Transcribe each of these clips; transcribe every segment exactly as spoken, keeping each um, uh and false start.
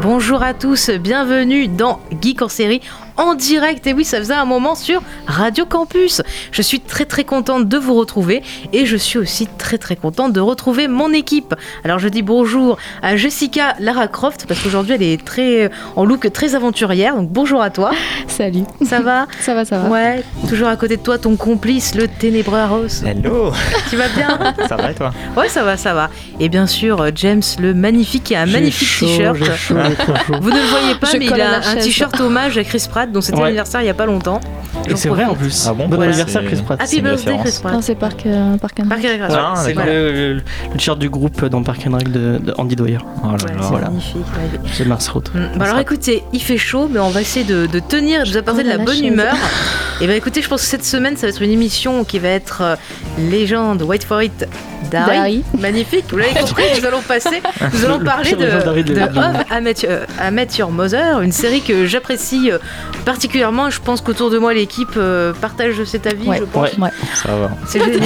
Bonjour à tous, bienvenue dans Geek en série en direct, et oui, ça faisait un moment sur Radio Campus. Je suis très très contente de vous retrouver et je suis aussi très très contente de retrouver mon équipe. Alors je dis bonjour à Jessica Lara Croft parce qu'aujourd'hui elle est très en look très aventurière, donc bonjour à toi. Salut. Ça va? Ça va, ça va. Ouais, toujours à côté de toi ton complice, le ténébreux Arros. Hello. Tu vas bien? Ça va et toi? Ouais, ça va, ça va. Et bien sûr, James, le magnifique, et un j'ai magnifique chaud, t-shirt. J'ai chaud, j'ai chaud. Vous ne le voyez pas, je mais il a un t-shirt hommage à Chris Pratt, dont c'était ouais. l'anniversaire il n'y a pas longtemps. Et c'est vrai en plus. Ah bon, bon ouais, anniversaire Chris Pratt. Happy birthday Chris Pratt. Non, c'est Park euh, Park and Rec. Ouais, c'est le, le, le t-shirt du groupe dans Park and Rec de, de Andy Dwyer. Oh là là. Ouais, c'est voilà. Magnifique. Ouais. C'est Mars Road. Mmh. Bah alors écoutez, il fait chaud, mais on va essayer de, de tenir, de vous apporter oh, de la, la bonne chaise. humeur. Et bah écoutez, je pense que cette semaine, ça va être une émission qui va être euh, légende, wait for it, Dari. Dari. Magnifique, vous l'avez compris, nous allons passer, nous allons parler de, de, de Of I Met, euh, I Met Your Mother, une série que j'apprécie euh, particulièrement. Je pense qu'autour de moi, l'équipe euh, partage cet avis, ouais, je pense. Ouais. Ça va. C'est génial.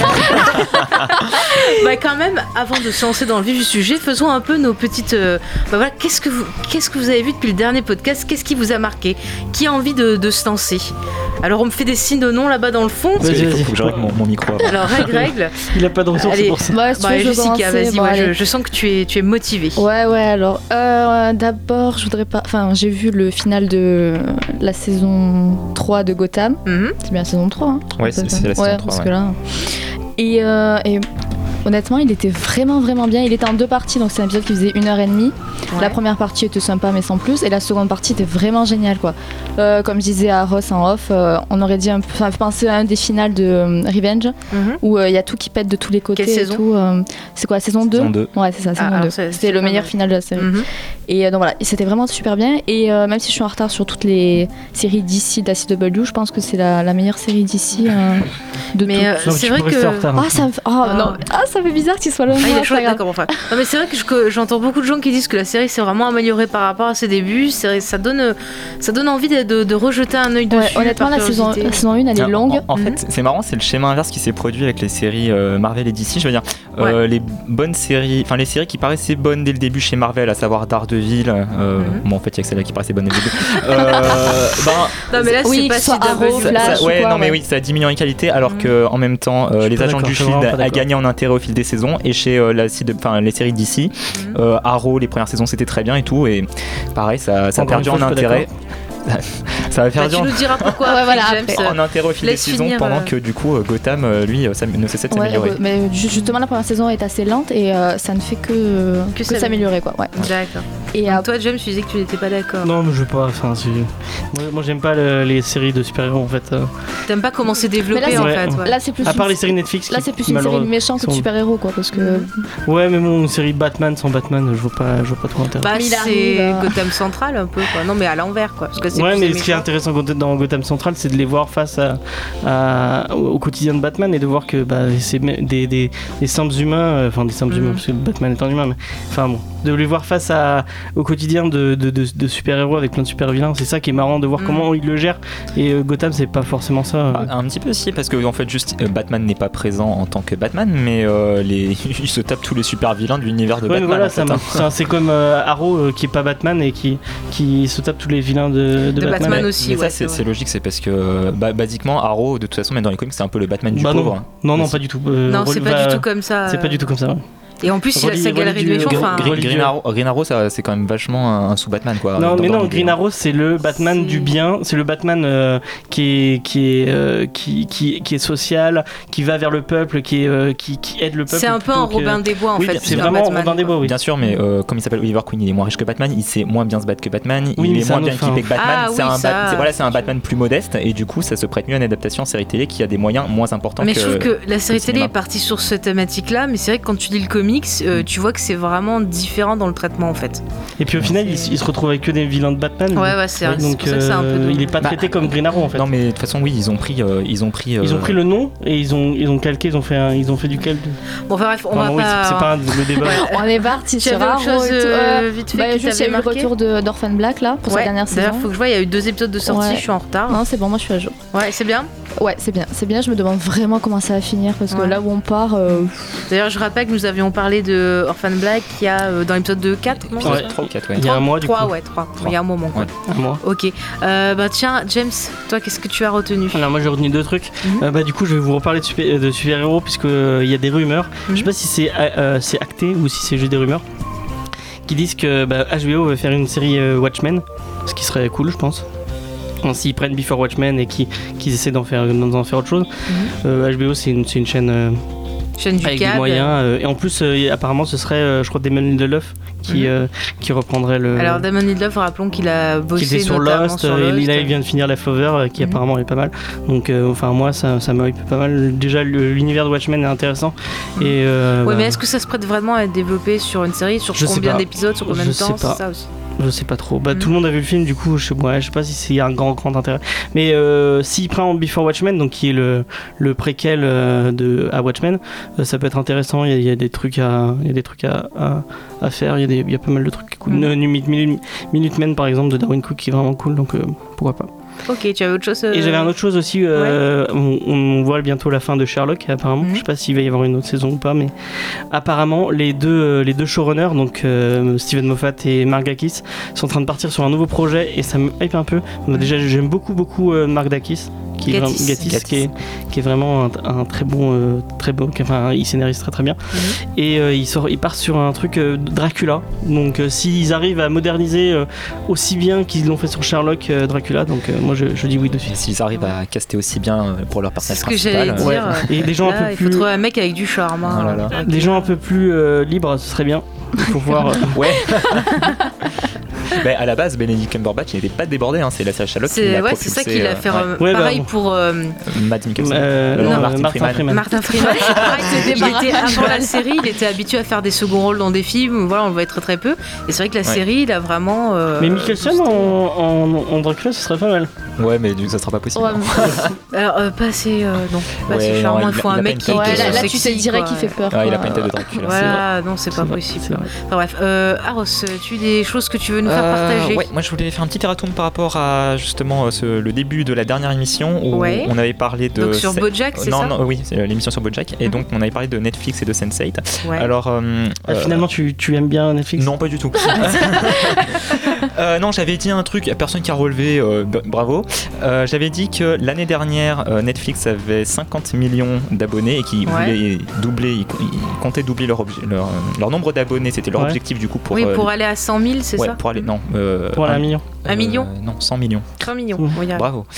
Bah quand même, avant de se lancer dans le vif du sujet, faisons un peu nos petites... Euh, bah voilà, qu'est-ce que, vous, qu'est-ce que vous avez vu depuis le dernier podcast? Qu'est-ce qui vous a marqué? Qui a envie de, de se lancer? Alors on me fait des signes de non là-bas dans le fond. Vas-y, il faut, faut que je règle mon, mon micro. Avant. Alors règle, règle. Il a pas de ressources, c'est pour ça. Bah, si bah, Jessica, vas-y, bon, ouais, je, je sens que tu es, tu es motivée. Ouais, ouais, alors euh, d'abord, je voudrais pas... Enfin, j'ai vu le final de la saison trois de Gotham. Mm-hmm. C'est bien la saison trois, hein? Ouais, c'est, c'est la saison ouais, trois, parce ouais. que là... Et, euh, et honnêtement, il était vraiment vraiment bien. Il était en deux parties, donc c'est un épisode qui faisait une heure et demie. Ouais. La première partie était sympa, mais sans plus. Et la seconde partie était vraiment géniale, quoi. Euh, comme je disais à Ross en off, euh, on aurait dit un peu, ça me fait penser à un des finales de euh, Revenge, mm-hmm. où il euh, y a tout qui pète de tous les côtés. Quelle et saison tout. Euh, c'est quoi, saison deux? Saison deux. Ouais, c'est ça, saison ah, deux. C'est, c'était c'est le meilleur mal. final de la série. Mm-hmm. Et euh, donc voilà, c'était vraiment super bien. Et euh, même si je suis en retard sur toutes les séries D C de la C W, je pense que c'est la, la meilleure série D C euh, de mais euh, non, c'est vrai que ah ça me fait... oh, non. Ah, ça fait bizarre qu'il soit là. Ah, il est chouette, d'accord, enfin. Non mais c'est vrai que, je, que j'entends beaucoup de gens qui disent que la série s'est vraiment améliorée par rapport à ses débuts. C'est, ça donne ça donne envie de, de, de rejeter un œil ouais, dessus. Honnêtement, la saison, la saison un elle est longue. En, en, en fait, mm-hmm. c'est marrant, c'est le schéma inverse qui s'est produit avec les séries euh, Marvel et D C. Je veux dire, euh, ouais. les bonnes séries, enfin les séries qui paraissaient bonnes dès le début chez Marvel, à savoir Daredevil. Euh, mm-hmm. Bon, en fait, il y a que celle-là qui paraissait bonne dès le début. euh, ben, non mais là c'est oui, pas si Arrow, Flash. Ça, ouais, quoi, non ouais. mais oui, ça a diminué en qualité, alors mm-hmm. que en même temps, euh, les agents du Shield a gagné en intérêt au fil des saisons, et chez euh, la, enfin les séries D C, mm-hmm. euh, Arrow, les premières saisons c'était très bien et tout, et pareil, ça, ça a perdu en intérêt. Ça va faire bah, tu nous diras pourquoi ouais, voilà, James, en intérêt au fil des saisons, pendant euh... que du coup Gotham lui ça ne cessait de ouais, s'améliorer. Ouais, mais justement la première saison est assez lente et euh, ça ne fait que, que, que s'améliorer quoi. Ouais. D'accord. Et donc, euh... toi James, tu disais que tu n'étais pas d'accord. Non mais je veux pas, enfin c'est... moi, moi j'aime pas le, les séries de super-héros en fait. T'aimes pas comment c'est développé là, c'est, en ouais, fait. Ouais. Là c'est plus. À part les séries Netflix. Là c'est plus une série de méchants que de super-héros quoi parce que. Ouais mais bon une série Batman sans Batman je vois pas, je vois pas trop intérêt. Bah c'est arrive, Gotham Central un peu quoi. Non mais à l'envers quoi. Parce que c'est ouais mais ce qui est intéressant dans Gotham Central, c'est de les voir face à, à, au quotidien de Batman et de voir que bah, c'est des, des, des simples humains, enfin des simples mmh. humains, parce que Batman est un humain, mais enfin bon, de les voir face à, au quotidien de, de, de, de super-héros avec plein de super-vilains, c'est ça qui est marrant de voir mmh. comment ils le gèrent. Et euh, Gotham, c'est pas forcément ça. Euh. Un petit peu si, parce que en fait, juste euh, Batman n'est pas présent en tant que Batman, mais euh, les, il se tape tous les super-vilains de l'univers de ouais, Batman. Voilà, en fait, ça, hein. ça, c'est comme euh, Arrow euh, qui est pas Batman et qui, qui se tape tous les vilains de, de, de Batman. Batman aussi. Mais ouais, ça, c'est, c'est, c'est logique, c'est parce que bah, basiquement, Arrow, de toute façon, même dans les comics, c'est un peu le Batman du bah pauvre. Non, non, non, pas du tout. Euh, non, c'est pas va... du tout comme ça. C'est pas du tout comme ça. Ouais. Et en plus, il a sa galerie de méchants. Enfin, Green, Green, Arrow, Green Arrow, ça, c'est quand même vachement un, un sous-Batman, quoi. Non, dans, mais dans non, Green Arrow, c'est le Batman c'est... du bien. C'est le Batman euh, qui est qui est euh, qui, qui qui est social, qui va vers le peuple, qui est euh, qui, qui aide le peuple. C'est un peu un Robin des Bois en oui, fait. C'est vraiment Batman, Robin des Bois, oui. Bien sûr, mais euh, comme il s'appelle Oliver Queen, il est moins riche que Batman. Il sait moins bien se battre que Batman. Oui, il est moins bien équipé que Batman. Ah, c'est oui, un ça... bat... c'est, voilà, c'est un Batman plus modeste et du coup, ça se prête mieux à une adaptation en série télé qui a des moyens moins importants. Mais que... je trouve que la série télé est partie sur cette thématique-là, mais c'est vrai que quand tu lis le comics, euh, tu vois que c'est vraiment différent dans le traitement en fait. Et puis au final, il, il se retrouve avec que des vilains de Batman. Ouais, ouais, c'est, ouais, c'est donc, pour ça que c'est un peu euh, il est pas traité bah, comme Green Arrow en fait. Non, mais de toute façon, oui, ils ont pris, euh, ils ont pris, euh... ils ont pris le nom et ils ont, ils ont calqué, ils ont fait, un, ils ont fait du calque. Bon, enfin bref, on enfin, va oui, pas. C'est, c'est pas un, le débat. On est parti sur Arrow chose, et tout. Euh, vite fait, bah, juste il y a eu le retour de, d'Orphan Black là pour ouais, sa dernière saison. D'ailleurs, faut que je vois, il y a eu deux épisodes de sortie, ouais. Je suis en retard. Non, c'est bon, moi je suis à jour. Ouais, c'est bien. Ouais, c'est bien, c'est bien. Je me demande vraiment comment ça va finir parce que ouais. là où on part. Euh... D'ailleurs, je rappelle que nous avions parlé de Orphan Black il y a euh, dans l'épisode de quatre, non ouais, trois ou quatre, ouais. Il y a un mois du trois, coup. Ouais, trois. Il y a un moment, quoi. Ouais. Un mois. Ok. Euh, bah tiens, James, toi, qu'est-ce que tu as retenu? Alors moi, j'ai retenu deux trucs. Mm-hmm. Euh, bah du coup, je vais vous reparler de super, de super-héros puisque il euh, y a des rumeurs. Mm-hmm. Je sais pas si c'est euh, c'est acté ou si c'est juste des rumeurs qui disent que bah, H B O va faire une série euh, Watchmen, ce qui serait cool, je pense. S'ils prennent Before Watchmen et qu'ils, qu'ils essaient d'en faire, d'en faire autre chose. Mm-hmm. euh, H B O c'est une, c'est une chaîne, euh, chaîne du avec câble. des moyens euh, et en plus euh, apparemment ce serait euh, je crois Damon Lindelof qui, mm-hmm. euh, qui reprendrait le... Alors Damon Lindelof, rappelons qu'il a bossé qui était sur Lost, sur euh, Lost. Et là il vient de finir La Flover euh, qui mm-hmm. apparemment est pas mal, donc euh, enfin moi ça, ça m'a pas mal. Déjà le, l'univers de Watchmen est intéressant. Mm-hmm. Et, euh, ouais bah, mais est-ce que ça se prête vraiment à être développé sur une série, sur combien d'épisodes, sur combien de temps, c'est ça aussi? Je sais pas trop. Bah, mmh. Tout le monde a vu le film, du coup, je sais, ouais, je sais pas si c'est un grand, grand intérêt. Mais euh, s'il prend Before Watchmen, donc qui est le, le préquel euh, de, à Watchmen, euh, ça peut être intéressant. Il y, y a des trucs à, il y a des trucs à, à, à faire. Il y a des, il y a pas mal de trucs cool. Mmh. Minute, Minutemen, par exemple, de Darwin Cook, qui est vraiment cool. Donc euh, pourquoi pas. Ok, tu avais autre chose euh... Et j'avais une autre chose aussi, euh, ouais. on, on voit bientôt la fin de Sherlock apparemment, mm-hmm. je sais pas s'il va y avoir une autre saison ou pas, mais apparemment les deux, les deux showrunners, donc euh, Steven Moffat et Mark Dacus, sont en train de partir sur un nouveau projet et ça me hype un peu. Mm-hmm. Déjà j'aime beaucoup beaucoup euh, Mark Dacus. Qui est, Gatiss. Gatiss, Gatiss. Qui, est, qui est vraiment un, un très bon, euh, très bon, enfin il scénarise très très bien. Mm-hmm. Et euh, il, sort, il part sur un truc euh, Dracula. Donc euh, s'ils arrivent à moderniser euh, aussi bien qu'ils l'ont fait sur Sherlock euh, Dracula, donc euh, moi je, je dis oui dessus. Et s'ils arrivent à caster aussi bien euh, pour leur personnage principal. C'est ce que principal. j'allais dire. Ouais. Et des gens là, un peu il plus. faut trouver un mec avec du charme. Hein. Oh là là. Des gens un peu plus euh, libres, ce serait bien. Il faut voir. Euh... Ouais. Bah, à la base, Benedict Cumberbatch il n'était pas débordé, hein. C'est la série Sherlock c'est, qui l'a ouais, propulsé. C'est ça qu'il a fait. Euh, ouais. Pareil ouais, bah, pour. Euh, Matt Mikkelsen. Euh, non, non, Martin, Martin Freeman. Freeman. Martin Freeman. il était, avant la série, il était habitué à faire des seconds rôles dans des films. Voilà, on le voyait très très peu. Et c'est vrai que la ouais. série, il a vraiment. Euh, mais Mikkelsen en, en, en Dracula, ce serait pas mal. Ouais, mais ça sera pas possible. Ouais, mais... Alors, euh, pas assez. Euh, non, pas assez ouais, charmant. Il faut un mec qui. Ouais, là, là tu te dirais qu'il fait peur. Ouais, il a pas une tête de Dracula. Voilà, non, c'est pas possible. Enfin bref, Aros, tu as des choses que tu veux nous faire partager? Ouais, moi je voulais faire un petit erratum par rapport à justement ce, le début de la dernière émission où ouais. on avait parlé de. Donc sur Bojack, c'est non, ça? Non, oui, c'est l'émission sur Bojack. Et mm-hmm. donc on avait parlé de Netflix et de sense eight. Ouais. Alors. Euh, ah, finalement, tu, tu aimes bien Netflix? Non, pas du tout. euh, non, j'avais dit un truc, personne qui a relevé, euh, b- bravo. Euh, j'avais dit que l'année dernière, euh, Netflix avait cinquante millions d'abonnés et qu'ils ouais. voulaient doubler, ils, ils comptaient doubler leur, obje- leur, leur nombre d'abonnés. C'était leur ouais. objectif du coup pour. Oui, pour euh, aller à cent mille, c'est ouais, ça? Pour aller, non. Euh, pour aller à un million. Un euh, million Non, cent millions. cent millions, on va y arriver. Bravo.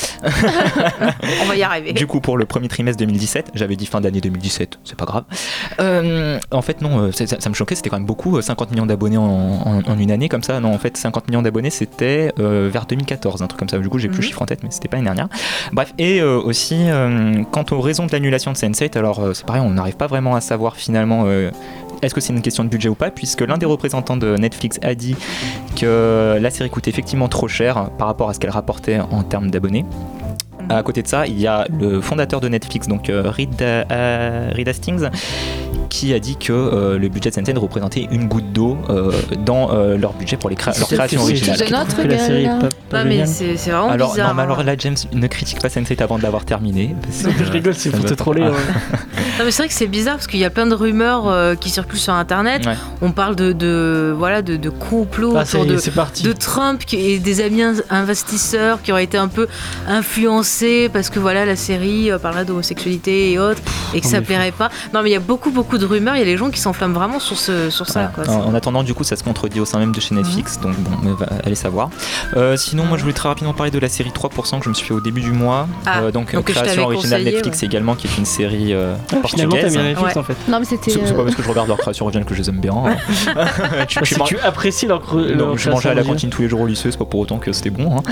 On va y arriver. Du coup, pour le premier trimestre deux mille dix-sept, j'avais dit fin d'année deux mille dix-sept, c'est pas grave. Euh, en fait, non, ça, ça me choquait, c'était quand même beaucoup, cinquante millions d'abonnés en, en, en une année comme ça. Non, en fait, cinquante millions d'abonnés, c'était euh, vers deux mille quatorze, un truc comme ça. Du coup, j'ai mm-hmm. plus le chiffre en tête, mais c'était pas l'année dernière. Bref, et euh, aussi, euh, quant aux raisons de l'annulation de sense eight, alors euh, c'est pareil, on n'arrive pas vraiment à savoir finalement. Euh, Est-ce que c'est une question de budget ou pas, puisque l'un des représentants de Netflix a dit que la série coûtait effectivement trop cher par rapport à ce qu'elle rapportait en termes d'abonnés. À côté de ça, il y a le fondateur de Netflix, donc euh, Reed, euh, Reed Hastings, qui a dit que euh, le budget de sense eight représentait une goutte d'eau euh, dans euh, leur budget pour les créa- leur création originale. C'est notre la série est pas, pas non mais c'est, c'est vraiment alors, bizarre. Non mais alors là James ne critique pas sense eight avant de l'avoir terminé. Non, que je rigole, c'est pour te troller. Ah. Ouais. Non mais c'est vrai que c'est bizarre parce qu'il y a plein de rumeurs euh, qui circulent sur internet. Ouais. On parle de, de voilà de, de complots ah, autour de, de Trump et des amis investisseurs qui auraient été un peu influencés parce que voilà la série euh, parlerait d'homosexualité et autres et que oh, ça plairait pas. Non mais il y a beaucoup beaucoup de rumeurs. Il y a les gens qui s'enflamment vraiment sur ce sur ça. Ouais. Quoi, en, en attendant du coup ça se contredit au sein même de chez Netflix. Mmh. Donc bon, va, allez savoir. Euh, sinon moi je voulais très rapidement parler de la série trois pour cent que je me suis fait au début du mois. Ah, euh, donc, donc création originale Netflix ouais. également qui est une série euh, ah, portugaise. Finalement t'aimes bien Netflix ouais. en fait. Non mais c'était. C'est, c'est pas parce que je regarde leur création originale que je les aime bien. tu, tu, tu apprécies leur, creux, non, leur je mangeais à la cantine tous les jours au lycée, c'est pas pour autant que c'était bon. Hein.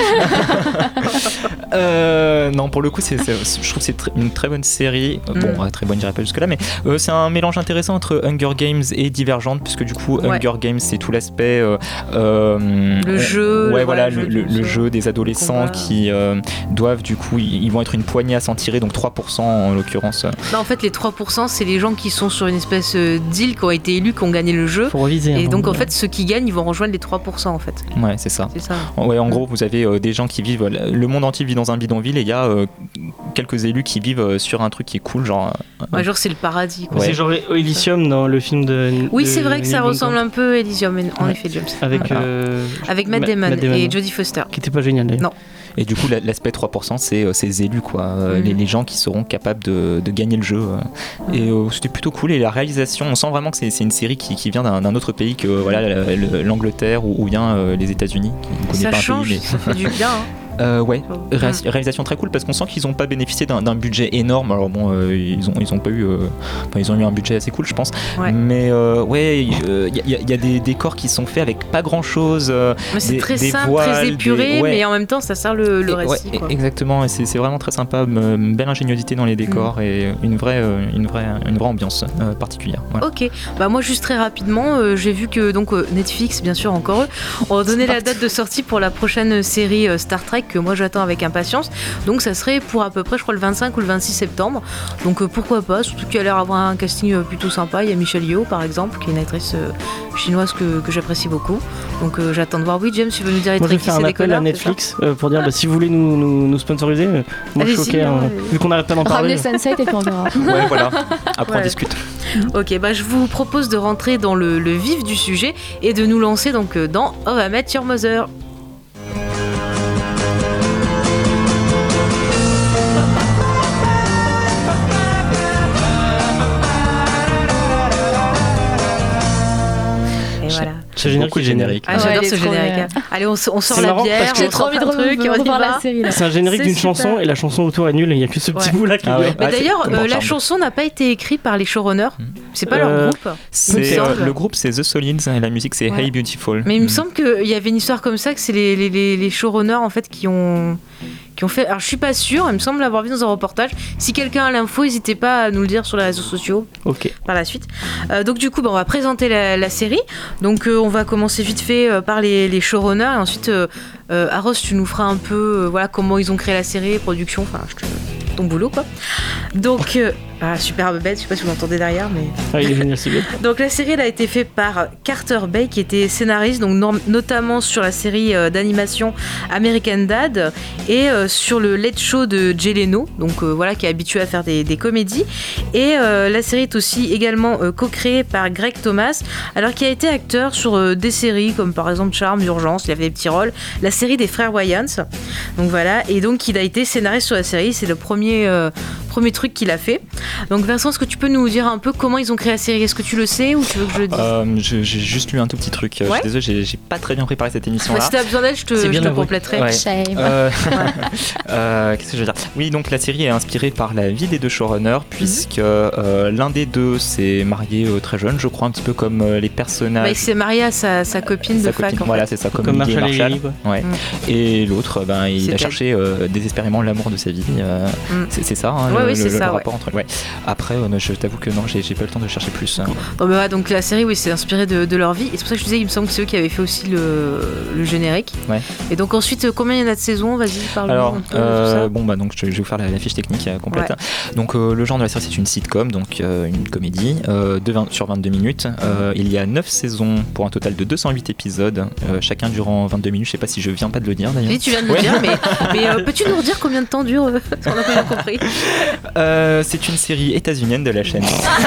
euh, non pour le coup c'est, c'est, je trouve que c'est tr- une très bonne série. Mm. Bon euh, très bonne j'irai pas jusque là mais euh, c'est un mélange intéressant entre Hunger Games et Divergente puisque du coup ouais. Hunger Games c'est tout l'aspect euh, euh, le jeu ouais le voilà le, le, le jeu des adolescents qui euh, doivent du coup ils, ils vont être une poignée à s'en tirer donc trois pour cent en l'occurrence. Non, en fait les trois pour cent c'est les gens qui sont sur une espèce de deal qui ont été élus qui ont gagné le jeu. Faut reviser, et hein, donc ouais. en fait ceux qui gagnent ils vont rejoindre les trois pour cent en fait. Ouais c'est ça. C'est ça. Ouais en gros vous avez euh, des gens qui vivent le monde entier vit dans un bidonville et il y a euh, quelques élus qui vivent sur un truc qui est cool, genre. Ouais, genre c'est le paradis. Quoi. Ouais. C'est genre Elysium dans le film de. Oui, de c'est vrai que ça ressemble un peu à Elysium, en ouais. effet, James. Avec, voilà. euh, Avec Matt Damon, Matt Damon et Jodie Foster. Qui était pas génial d'ailleurs. Non. Et du coup, l'aspect trois pour cent, c'est ces élus, quoi. Mm-hmm. Les, les gens qui seront capables de, de gagner le jeu. Mm-hmm. Et euh, c'était plutôt cool. Et la réalisation, on sent vraiment que c'est une série qui, qui vient d'un autre pays que voilà, l'Angleterre ou, ou bien euh, les États-Unis. Ça pas change, un pays, mais... ça fait du bien. Hein. Euh, ouais, Ré réalisation très cool parce qu'on sent qu'ils n'ont pas bénéficié d'un budget énorme. Alors bon, euh, ils ont ils ont pas eu, euh, enfin ils ont eu un budget assez cool, je pense. Ouais. Mais euh, ouais, il euh, y, y, y a des décors qui sont faits avec pas grand chose. Euh, c'est très des simple, voiles, très épuré, des, ouais. mais en même temps ça sert le, le et, récit. Ouais, quoi. Exactement, et c'est vraiment très sympa, une belle ingéniosité dans les décors mmh. et une vraie une vraie une vraie ambiance euh, particulière. Voilà. Ok, bah moi juste très rapidement, euh, j'ai vu que donc euh, Netflix, bien sûr encore eux, ont donné la date de sortie pour la prochaine série euh, Star Trek que moi j'attends avec impatience, donc ça serait pour à peu près je crois le vingt-cinq ou le vingt-six septembre, donc euh, pourquoi pas, surtout qu'il a l'air d'avoir un casting euh, plutôt sympa. Il y a Michelle Yeoh par exemple qui est une actrice euh, chinoise que, que j'apprécie beaucoup, donc euh, j'attends de voir. Oui James, tu veux nous dire les moi je vais faire un appel à Netflix euh, pour dire bah, si vous voulez nous, nous, nous sponsoriser, euh, moi je suis ok, hein, vu qu'on n'arrête pas d'en parler. Ramenez Sunset et puis on verra. Ouais voilà, après ouais. on discute. Ok, bah je vous propose de rentrer dans le, le vif du sujet et de nous lancer donc dans How I Met Your Mother. Ce générique est générique. Ah, j'adore ouais, ce générique. Allez, on, on sort la bière, j'ai trop envie de truc et on y va. C'est un générique d'une chanson et la chanson autour est nulle et il n'y a que ce petit ouais. bout là qui ah est ouais. Mais d'ailleurs, euh, la chanson n'a pas été écrite par les showrunners. C'est pas euh, leur groupe. Euh, le groupe c'est The Solids et la musique c'est ouais. Hey Beautiful. Mais il me semble qu'il y avait une histoire comme ça, que c'est les, les, les, les showrunners en fait qui ont... qui ont fait. Alors je suis pas sûre, il me semble l'avoir vu dans un reportage. Si quelqu'un a l'info, n'hésitez pas à nous le dire sur les réseaux sociaux. Ok. Par la suite. Euh, donc du coup, bah, on va présenter la, la série. Donc euh, on va commencer vite fait euh, par les, les showrunners et ensuite euh, euh, Aros, tu nous feras un peu euh, voilà comment ils ont créé la série, production, enfin je te... ton boulot quoi. Donc euh, ah, superbe bête, je sais pas si vous l'entendez derrière mais. Ah il est génial, c'est bien. Donc la série elle a été faite par Carter Bay qui était scénariste donc no- notamment sur la série euh, d'animation American Dad et euh, sur le Late Show de Jay Leno, donc euh, voilà qui est habitué à faire des, des comédies. Et euh, la série est aussi également euh, co-créée par Greg Thomas, alors qui a été acteur sur euh, des séries comme par exemple Charme, Urgence, il avait des petits rôles, la série des frères Wayans. Donc voilà, et donc il a été scénariste sur la série, c'est le premier euh, premier truc qu'il a fait. Donc Vincent, est-ce que tu peux nous dire un peu comment ils ont créé la série? Est-ce que tu le sais ou tu veux que je le dise? euh, J'ai juste lu un tout petit truc. Ouais. Je suis désolé, j'ai pas très bien préparé cette émission-là. Ouais, si t'as besoin d'aide, je te, je te compléterai. Ouais. Euh, euh, Qu'est-ce que je veux dire? Oui, donc la série est inspirée par la vie des deux showrunners, puisque mm-hmm. euh, l'un des deux s'est marié euh, très jeune, je crois, un petit peu comme euh, les personnages. Bah, il s'est marié à sa, sa copine sa de fac. Copine, en voilà, c'est ça, comme, comme Marshall. Marshall. Et, ouais. mm. et l'autre, ben, il a cherché euh, désespérément l'amour de sa vie. Euh, mm. C'est ça, hein, ouais, le, oui, le, ça, le rapport ouais. entre. Ouais. Après, euh, je t'avoue que non, j'ai pas eu le temps de chercher plus. Hein. Bon, bah, donc la série, oui, c'est inspiré de, de leur vie. Et c'est pour ça que je disais, il me semble que c'est eux qui avaient fait aussi le, le générique. Ouais. Et donc ensuite, combien il y en a de saisons? Vas-y, parle-nous. Alors, un peu euh, de tout ça. bon, bah, donc je, je vais vous faire la, la fiche technique euh, complète. Ouais. Donc, euh, le genre de la série, c'est une sitcom, donc euh, une comédie euh, de vingt, sur vingt-deux minutes. Euh, il y a neuf saisons pour un total de deux cent huit épisodes, euh, chacun durant vingt-deux minutes. Je sais pas si je viens pas de le dire d'ailleurs. Oui, tu viens de le ouais. dire, mais, mais euh, peux-tu nous redire combien de temps dure euh, on n'a pas bien compris. Euh, c'est une série états-unienne de la chaîne.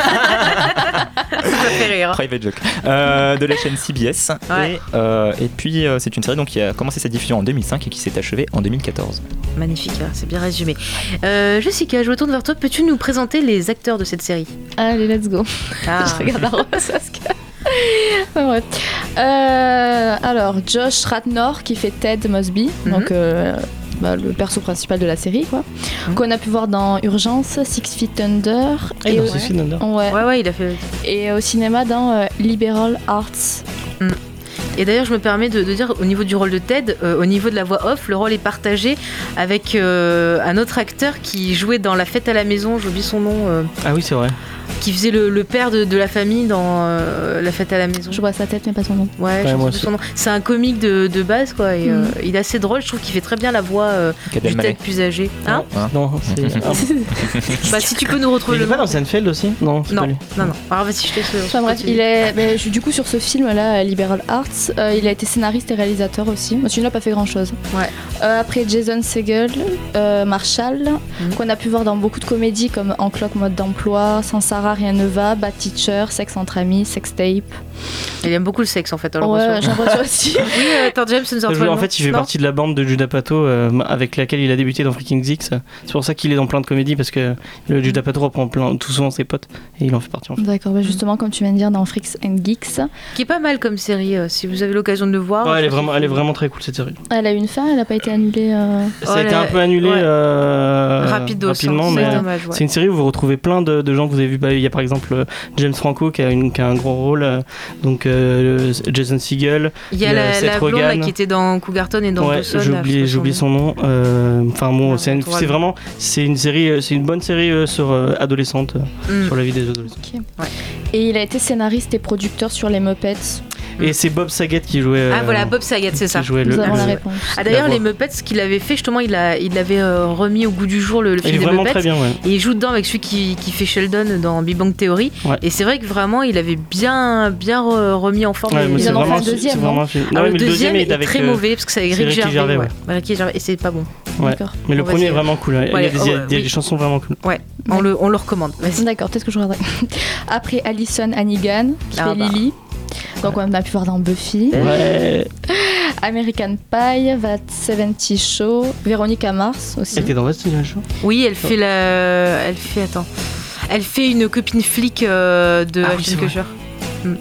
Ça fait rire. Private joke. Euh, de la chaîne C B S. Ouais. Et, euh, et puis, euh, c'est une série donc, qui a commencé sa diffusion en deux mille cinq et qui s'est achevée en deux mille quatorze. Magnifique, c'est bien résumé. Euh, Jessica, je retourne vers toi. Peux-tu nous présenter les acteurs de cette série? Allez, let's go. Ah. Je regarde la rose parce que... ouais. euh, alors, Josh Radnor qui fait Ted Mosby, mm-hmm. donc euh, bah, le perso principal de la série, quoi, mm-hmm. qu'on a pu voir dans Urgence, Six Feet Under. Et, et dans au... Six Feet Under. Ouais. ouais, ouais, il a fait. Et au cinéma dans euh, Liberal Arts. Mm. Et d'ailleurs, je me permets de, de dire, au niveau du rôle de Ted, euh, au niveau de la voix off, le rôle est partagé avec euh, un autre acteur qui jouait dans La Fête à la maison, j'oublie son nom. Euh... Ah oui, c'est vrai. qui faisait le, le père de, de la famille dans euh, La Fête à la Maison. Je vois sa tête, mais pas son nom. Ouais, je sais son nom. C'est un comique de, de base, quoi. Et, mm. euh, il est assez drôle. Je trouve qu'il fait très bien la voix euh, du tel plus âgé. Hein non, c'est. Bah, si tu peux nous retrouver il le. Il est pas dans Seinfeld aussi Non, non, non, non. Alors vas-y, je te laisse. Enfin bref, il est. Mais, du coup, sur ce film-là, Liberal Arts, euh, il a été scénariste et réalisateur aussi. Moi, celui-là n'a pas fait grand-chose. Ouais. Euh, après Jason Segel, euh, Marshall, mm. qu'on a pu voir dans beaucoup de comédies comme En cloque, mode d'emploi, Sans Sarah, rien ne va, Bad Teacher, Sex entre amis, Sex Tape. Il aime beaucoup le sexe en fait. Ouais, j'en reçois aussi. Oui, euh, attends, James, nous en En fait, il fait non partie de la bande de Judd Apatow euh, avec laquelle il a débuté dans Freaking Zix. C'est pour ça qu'il est dans plein de comédies parce que le Judd Apatow reprend plein, tout souvent ses potes et il en fait partie. En fait. D'accord, bah justement, comme tu viens de dire, dans Freaks and Geeks. Qui est pas mal comme série, euh, si vous avez l'occasion de le voir. Ouais, elle est, vraiment, elle est vraiment très cool cette série. Elle a eu une fin, elle n'a pas été annulée. Euh... Ça a oh, été un peu annulé ouais. euh, Rapide rapidement, mais dommage, ouais. C'est une série où vous retrouvez plein de, de gens que vous avez vu. Bah, il y a par exemple James Franco qui a, une, qui a un gros rôle, euh, donc euh, Jason Segel. Il y a, il y a la, Seth la blonde là, qui était dans Cougarton et dans ouais, Dawson. J'ai oublié, j'ai oublié son nom. Enfin euh, bon, c'est, une, c'est vraiment, c'est une série, c'est une bonne série euh, sur euh, adolescente, mm. sur la vie des adolescents. Okay. Ouais. Et il a été scénariste et producteur sur les Muppets. Et c'est Bob Saget qui jouait. Euh, ah voilà, Bob Saget, c'est ça. Jouait Nous le, avons le, la réponse. Ah d'ailleurs, les Muppets, ce qu'il avait fait, justement, il, a, il avait euh, remis au goût du jour le, le film il est des vraiment Muppets. Très bien, ouais. Et il joue dedans avec celui qui, qui fait Sheldon dans Big Bang Theory. Ouais. Et c'est vrai que vraiment, il avait bien, bien remis en forme. Ouais, ils en ont fait un deuxième. Non, non, le, le deuxième est, est avec, très euh, mauvais parce que c'est avec Rick Gervais. Gervais ouais. Ouais. Rick Gervais, et c'est pas bon. Ouais. Mais le premier est vraiment cool. Il y a des chansons vraiment cool. Ouais, on le recommande. D'accord, peut-être que je regarderai. Après, Alison Hannigan, qui fait Lily. Donc on a pu voir dans Buffy, ouais. American Pie, That soixante-dix Show, Véronica Mars aussi. Elle était dans That soixante-dix Show. Oui, elle fait la, elle fait attends, elle fait une copine flic euh, de ah, Ashton Kutcher. Mm.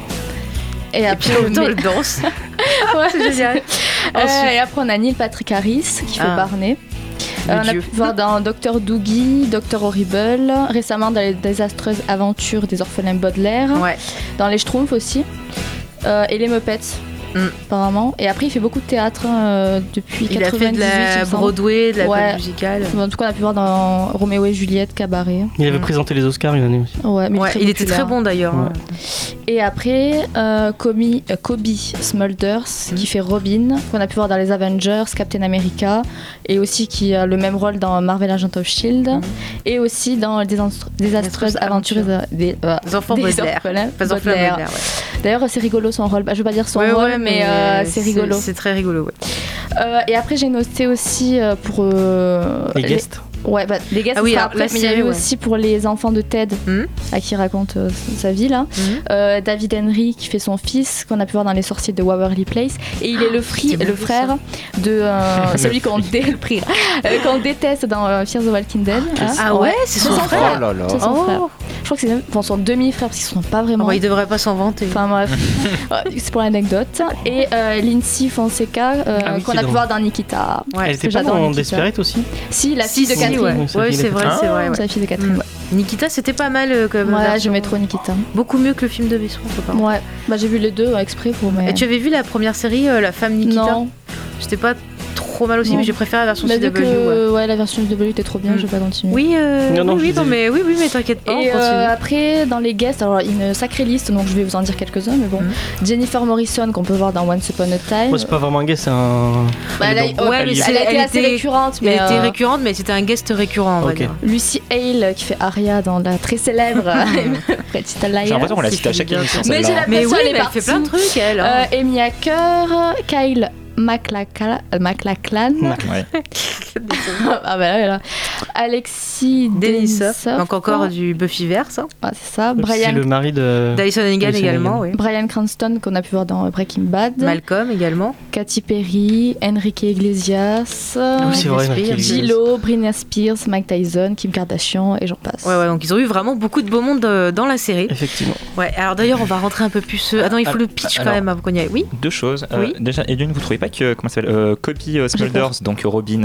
Et, et après puis en même temps elle danse. Ouais, c'est génial. Euh, et après on a Neil Patrick Harris qui fait ah. Barney. Euh, on a pu voir dans Docteur Doogie, Docteur Horrible, récemment dans les désastreuses aventures des orphelins Baudelaire, ouais. dans les Schtroumpfs aussi, euh, et les Muppets. Mm. Apparemment. Et après, il fait beaucoup de théâtre euh, depuis il quatre-vingt-dix-huit. Il a fait de la Broadway, de la ouais. musicale. En tout cas, on a pu voir dans Roméo et Juliette, Cabaret. Il avait mm. présenté les Oscars une année aussi. Ouais, mais ouais, il, il était très bon d'ailleurs. Ouais. Et après, euh, Kobe, euh, Kobe Smulders, mm. qui fait Robin, qu'on a pu voir dans les Avengers, Captain America, et aussi qui a le même rôle dans Marvel Agent of Shield, mm. et aussi dans les désastreuses aventures des, euh, des enfants Baudelaire. Baudelaire. Ouais. D'ailleurs, c'est rigolo son rôle. Bah, je vais pas dire son ouais, rôle, ouais, mais, mais euh, c'est rigolo. C'est, c'est très rigolo, ouais. Euh, et après, j'ai noté aussi euh, pour euh, les guests. Les... Ouais, bah, les guests, ah oui, sera après, mais il y a eu ouais. aussi pour les enfants de Ted, mm. à qui raconte euh, sa vie là. Mm. Euh, David Henry qui fait son fils, qu'on a pu voir dans Les Sorciers de Waverly Place, et il est le, free, le frère ça. de euh, celui qu'on, dé- euh, qu'on déteste dans euh, Fear the Walking Dead. Hein. Ah ouais, c'est son, son frère. frère. Oh là là. C'est son oh. frère. Je crois que c'est même enfin, son demi-frère parce qu'ils sont pas vraiment. Oh, bah, il devrait pas s'en vanter. Enfin bref, c'est pour l'anecdote. Et euh, Lindsay Fonseca euh, ah oui, qu'on a pu voir dans Nikita. Ouais, elle était pas dans Desperate aussi. Si, la fille si, de Catherine. Ouais, ouais c'est vrai, ah, c'est vrai. Ouais. C'est la fille de Catherine. Mm. Ouais. Nikita, c'était pas mal euh, comme. Ouais, j'aimais trop Nikita. Beaucoup mieux que le film de Besson, je pense. Ouais, bah j'ai vu les deux euh, exprès pour. Mais... Et tu avais vu la première série, euh, La Femme Nikita? Non. C'était pas trop mal aussi, non. mais j'ai préféré la version mais C W. Que, ouais. ouais, la version C W était trop bien, mm. je vais pas continuer. Oui, euh, non, non, oui, oui, non, mais, oui, oui, mais t'inquiète pas. Et euh, après, dans les guests, alors une sacrée liste, donc je vais vous en dire quelques-uns, mais bon. Mm. Jennifer Morrison, qu'on peut voir dans Once Upon a Time. Ouais, c'est pas vraiment un guest, c'est un. Bah, elle, a, ouais, elle, elle, elle, elle était assez récurrente, mais. Elle euh... était récurrente, mais c'était un guest récurrent, on va okay. dire. Lucy Hale, qui fait Aria dans la très célèbre Pretty Liars. J'ai l'impression qu'on la cite à chaque émission. Mais j'ai mais oui, elle fait plein de trucs, elle. Amy Acker, Kyle MacLachlan. MacLachlan. Ouais. Ah bah là, là. Alexis Denisov. Donc encore du Buffyverse. Ah, c'est ça. Brian. C'est le mari de. D'Alison Hannigan également, oui. Brian Cranston qu'on a pu voir dans Breaking Bad. Malcolm également. Katy Perry, Enrique Iglesias. Oui, c'est vrai. J-Lo, Britney Spears, Mike Tyson, Kim Kardashian et j'en passe. Ouais, ouais. Donc ils ont eu vraiment beaucoup de beau monde dans la série. Effectivement. Ouais. Alors d'ailleurs, on va rentrer un peu plus. Attends, il faut le pitch alors, quand même avant qu'on y aille. Oui. Deux choses. Oui. Euh, déjà, et d'une, vous trouvez pas que comment ça s'appelle euh, Kobe Smulders, donc Robin, mm-hmm.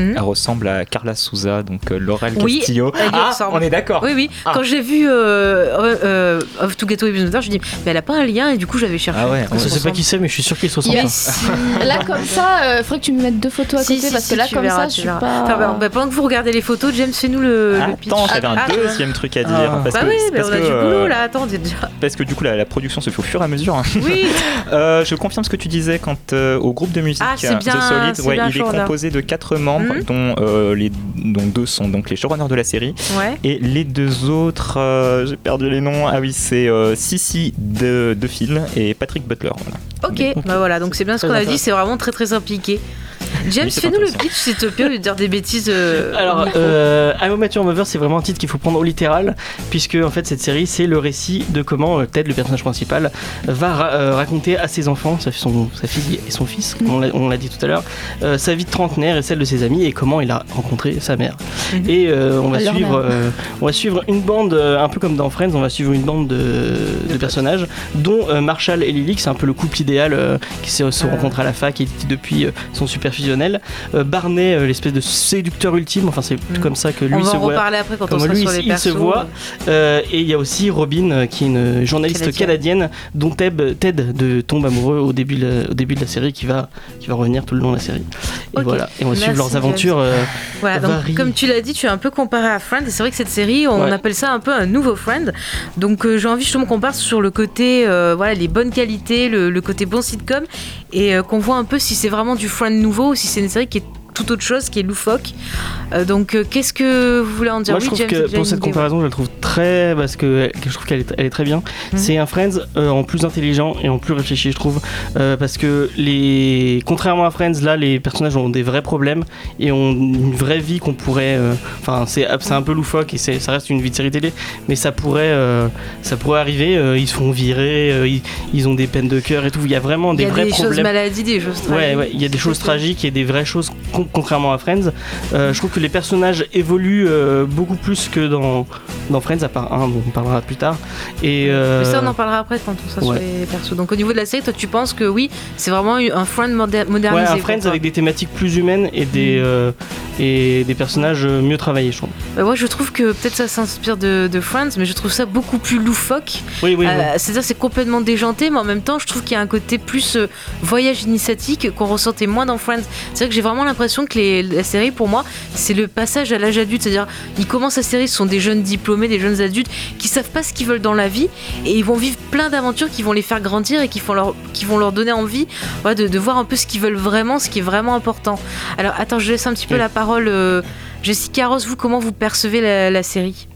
Mm-hmm. Elle ressemble à Carla Souza, donc euh, Laurel oui, Castillo. Ah, on est d'accord. Oui, oui. Ah. Quand j'ai vu euh, euh, Of to Get Away with Murder, je me dis, mais elle a pas un lien, et du coup, j'avais cherché. Ah ouais, je sais pas qui c'est, mais je suis sûr qu'il se ressemble. Yes. Là, comme ça, il euh, faudrait que tu me mettes deux photos à côté, si, si, parce si, que là, comme verras, ça, je suis verras. pas. Enfin, bah, bah, pendant que vous regardez les photos, James, fais-nous le, ah, le pitch. Attends, j'avais un ah, deuxième truc à dire. Ah. Parce bah que, oui, mais parce on a que, du boulot euh, là, attends, déjà. Parce que du coup, la, la production se fait au fur et à mesure. Oui. euh, je confirme ce que tu disais quand euh, au groupe de musique ah, bien, The Solid, ouais, il est composé de quatre membres, mm-hmm. dont euh, les dont deux sont donc les showrunners de la série. Ouais. Et les deux autres, euh, j'ai perdu les noms. Ah oui, c'est euh, Sissi de, de Phil et Patrick Butler. Voilà. Ok, mais, bah voilà, donc c'est bien ce qu'on a dit, c'est vraiment très très impliqué. James, oui, fais-nous le pitch, s'il te plaît, de dire des bêtises. Euh, Alors, euh, I'm a Mature Mother, c'est vraiment un titre qu'il faut prendre au littéral, puisque en fait cette série, c'est le récit de comment euh, Ted, le personnage principal, va ra- euh, raconter à ses enfants, sa, son, sa fille et son fils, comme on l'a, on l'a dit tout à l'heure, euh, sa vie de trentenaire et celle de ses amis et comment il a rencontré sa mère. Mm-hmm. Et euh, on va Alors suivre, euh, on va suivre une bande, euh, un peu comme dans Friends, on va suivre une bande de, de personnages, dont euh, Marshall et Lily, c'est un peu le couple idéal euh, qui se, se rencontre à la fac et qui depuis euh, sont super fusionnels. Euh, Barney, euh, l'espèce de séducteur ultime, enfin c'est mmh. comme ça que lui on se va en voit. reparler après quand on sera lui, sur les il persos. se voit. Euh, et il y a aussi Robin, euh, qui est une journaliste canadienne, canadienne dont Ted, Ted de, tombe amoureux au début, de la, au début de la série, qui va, qui va revenir tout le long de la série. Et okay. voilà. Et on va Là, suivre leurs aventures. Euh, voilà, donc, comme tu l'as dit, tu es un peu comparé à Friends. Et c'est vrai que cette série, on ouais. appelle ça un peu un nouveau Friends. Donc euh, j'ai envie justement qu'on parte sur le côté, euh, voilà, les bonnes qualités, le, le côté bon sitcom, et euh, qu'on voit un peu si c'est vraiment du Friends nouveau ou si c'est une série qui est tout autre chose, qui est loufoque. Euh, donc euh, qu'est-ce que vous voulez en dire? Moi, je oui, trouve James, que pour cette comparaison, ouais. je la trouve très, parce que je trouve qu'elle est, elle est très bien. Mm-hmm. C'est un Friends euh, en plus intelligent et en plus réfléchi, je trouve, euh, parce que les, contrairement à Friends, là, les personnages ont des vrais problèmes et ont une vraie vie qu'on pourrait, enfin, euh, c'est, c'est un peu loufoque et c'est, ça reste une vie de série télé, mais ça pourrait, euh, ça pourrait arriver. Euh, ils se font virer, euh, ils, ils ont des peines de cœur et tout. Il y a vraiment des vrais problèmes. Il y a des choses maladies, des choses tragiques. Ouais, ouais, il y a des choses tragiques et des vraies choses. Contrairement à Friends, euh, je trouve que les personnages évoluent euh, beaucoup plus que dans, dans Friends, à part un dont on parlera plus tard. Et, euh... Mais ça, on en parlera après quand on sera ouais. sur les persos. Donc au niveau de la série, toi tu penses que oui, c'est vraiment un Friends moder- modernisé. Ouais, un Friends avec des thématiques plus humaines et des, mmh. euh, et des personnages mieux travaillés, je trouve. Bah, moi je trouve que peut-être ça s'inspire de, de Friends, mais je trouve ça beaucoup plus loufoque. Oui, oui, euh, oui. C'est-à-dire c'est complètement déjanté, mais en même temps je trouve qu'il y a un côté plus euh, voyage initiatique qu'on ressentait moins dans Friends. C'est vrai que j'ai vraiment l'impression que les, la série pour moi c'est le passage à l'âge adulte, c'est-à-dire ils commencent la série, ce sont des jeunes diplômés, des jeunes adultes qui savent pas ce qu'ils veulent dans la vie et ils vont vivre plein d'aventures qui vont les faire grandir et qui, font leur, qui vont leur donner envie voilà, de, de voir un peu ce qu'ils veulent vraiment, ce qui est vraiment important. Alors attends, je laisse un petit peu oui. la parole euh, Jessica Ross, vous comment vous percevez la, la série?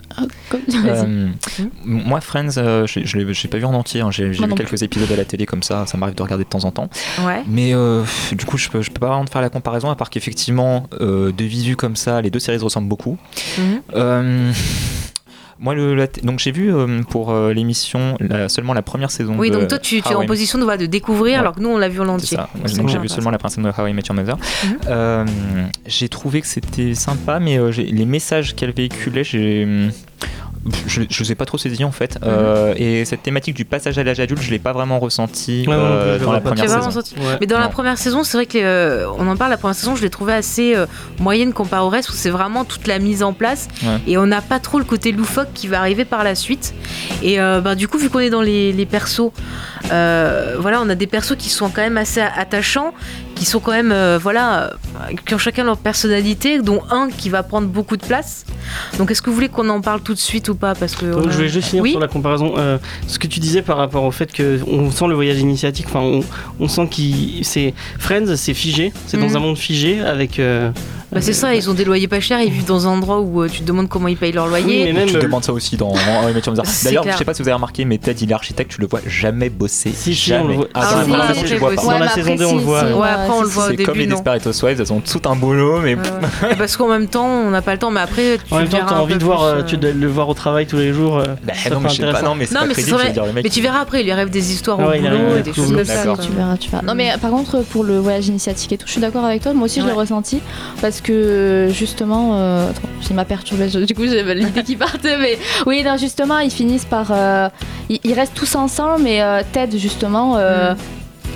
Euh, moi Friends euh, je, je, l'ai, je l'ai pas vu en entier hein. j'ai, j'ai vu quelques plus. épisodes à la télé comme ça, ça m'arrive de regarder de temps en temps ouais. mais euh, du coup je peux, je peux pas vraiment faire la comparaison à part qu'effectivement euh, de visu comme ça les deux séries se ressemblent beaucoup. Mm-hmm. euh, Moi, le, la, donc j'ai vu euh, pour euh, l'émission la, seulement la première saison. Oui, de donc toi, tu, tu es en position de, de découvrir, ouais. alors que nous, on l'a vu en entier. C'est ça. Moi, donc j'ai vu seulement la première saison de How I Met Your Mother. Mm-hmm. Euh, j'ai trouvé que c'était sympa, mais euh, j'ai, les messages qu'elle véhiculait, j'ai je ne sais pas trop saisi en fait. Mm-hmm. Euh, et cette thématique du passage à l'âge adulte, je ne l'ai pas vraiment ressenti ouais, euh, dans la première saison. Ouais. Mais dans non. la première saison, c'est vrai que euh, on en parle. La première saison, je l'ai trouvée assez euh, moyenne comparée au reste, où c'est vraiment toute la mise en place ouais. et on n'a pas trop le côté loufoque qui va arriver par la suite. Et euh, bah, du coup, vu qu'on est dans les, les persos, euh, voilà, on a des persos qui sont quand même assez attachants, qui sont quand même, euh, voilà, qui ont chacun leur personnalité, dont un qui va prendre beaucoup de place. Donc, est-ce que vous voulez qu'on en parle tout de suite ou pas? Parce que donc, euh... je vais juste finir oui sur la comparaison. Euh, ce que tu disais par rapport au fait qu'on sent le voyage initiatique, enfin, on, on sent qu'il, c'est Friends, c'est figé, c'est mmh. dans un monde figé avec. Euh, Bah c'est ça, ils ont des loyers pas chers, ils vivent dans un endroit où euh, tu te demandes comment ils payent leur loyer. Oui, mais même tu te demandes ça aussi dans How I Met Your Mother. D'ailleurs, clair. Je sais pas si vous avez remarqué, mais Ted, il est architecte, tu le vois jamais bosser. Si, si, jamais. on le voit. Ah, ah, dans la saison, tu le vois pas. Dans la saison deux, on le voit. Ouais, après, on le voit au début. C'est comme les Desperate Housewives, elles ont tout un boulot, mais. Parce qu'en même temps, on n'a pas le temps, mais après, tu en même temps, t'as envie de voir, tu dois le voir au travail tous les jours. Bah non, mais je sais pas, non, mais c'est pas crédible, je veux dire, le mec. Mais tu verras après, il lui rêve des histoires au boulot et des choses comme ça. Tu verras, tu verras. Non, mais par contre, pour le voyage initiatique et tout, je suis d'accord avec toi. Moi aussi, je l'ai ressenti parce que justement, euh, attends, il m'a perturbé. Du coup, j'avais l'idée qui partait, mais oui, non, justement, ils finissent par, euh, ils, ils restent tous ensemble, mais euh, Ted justement. Euh, mm.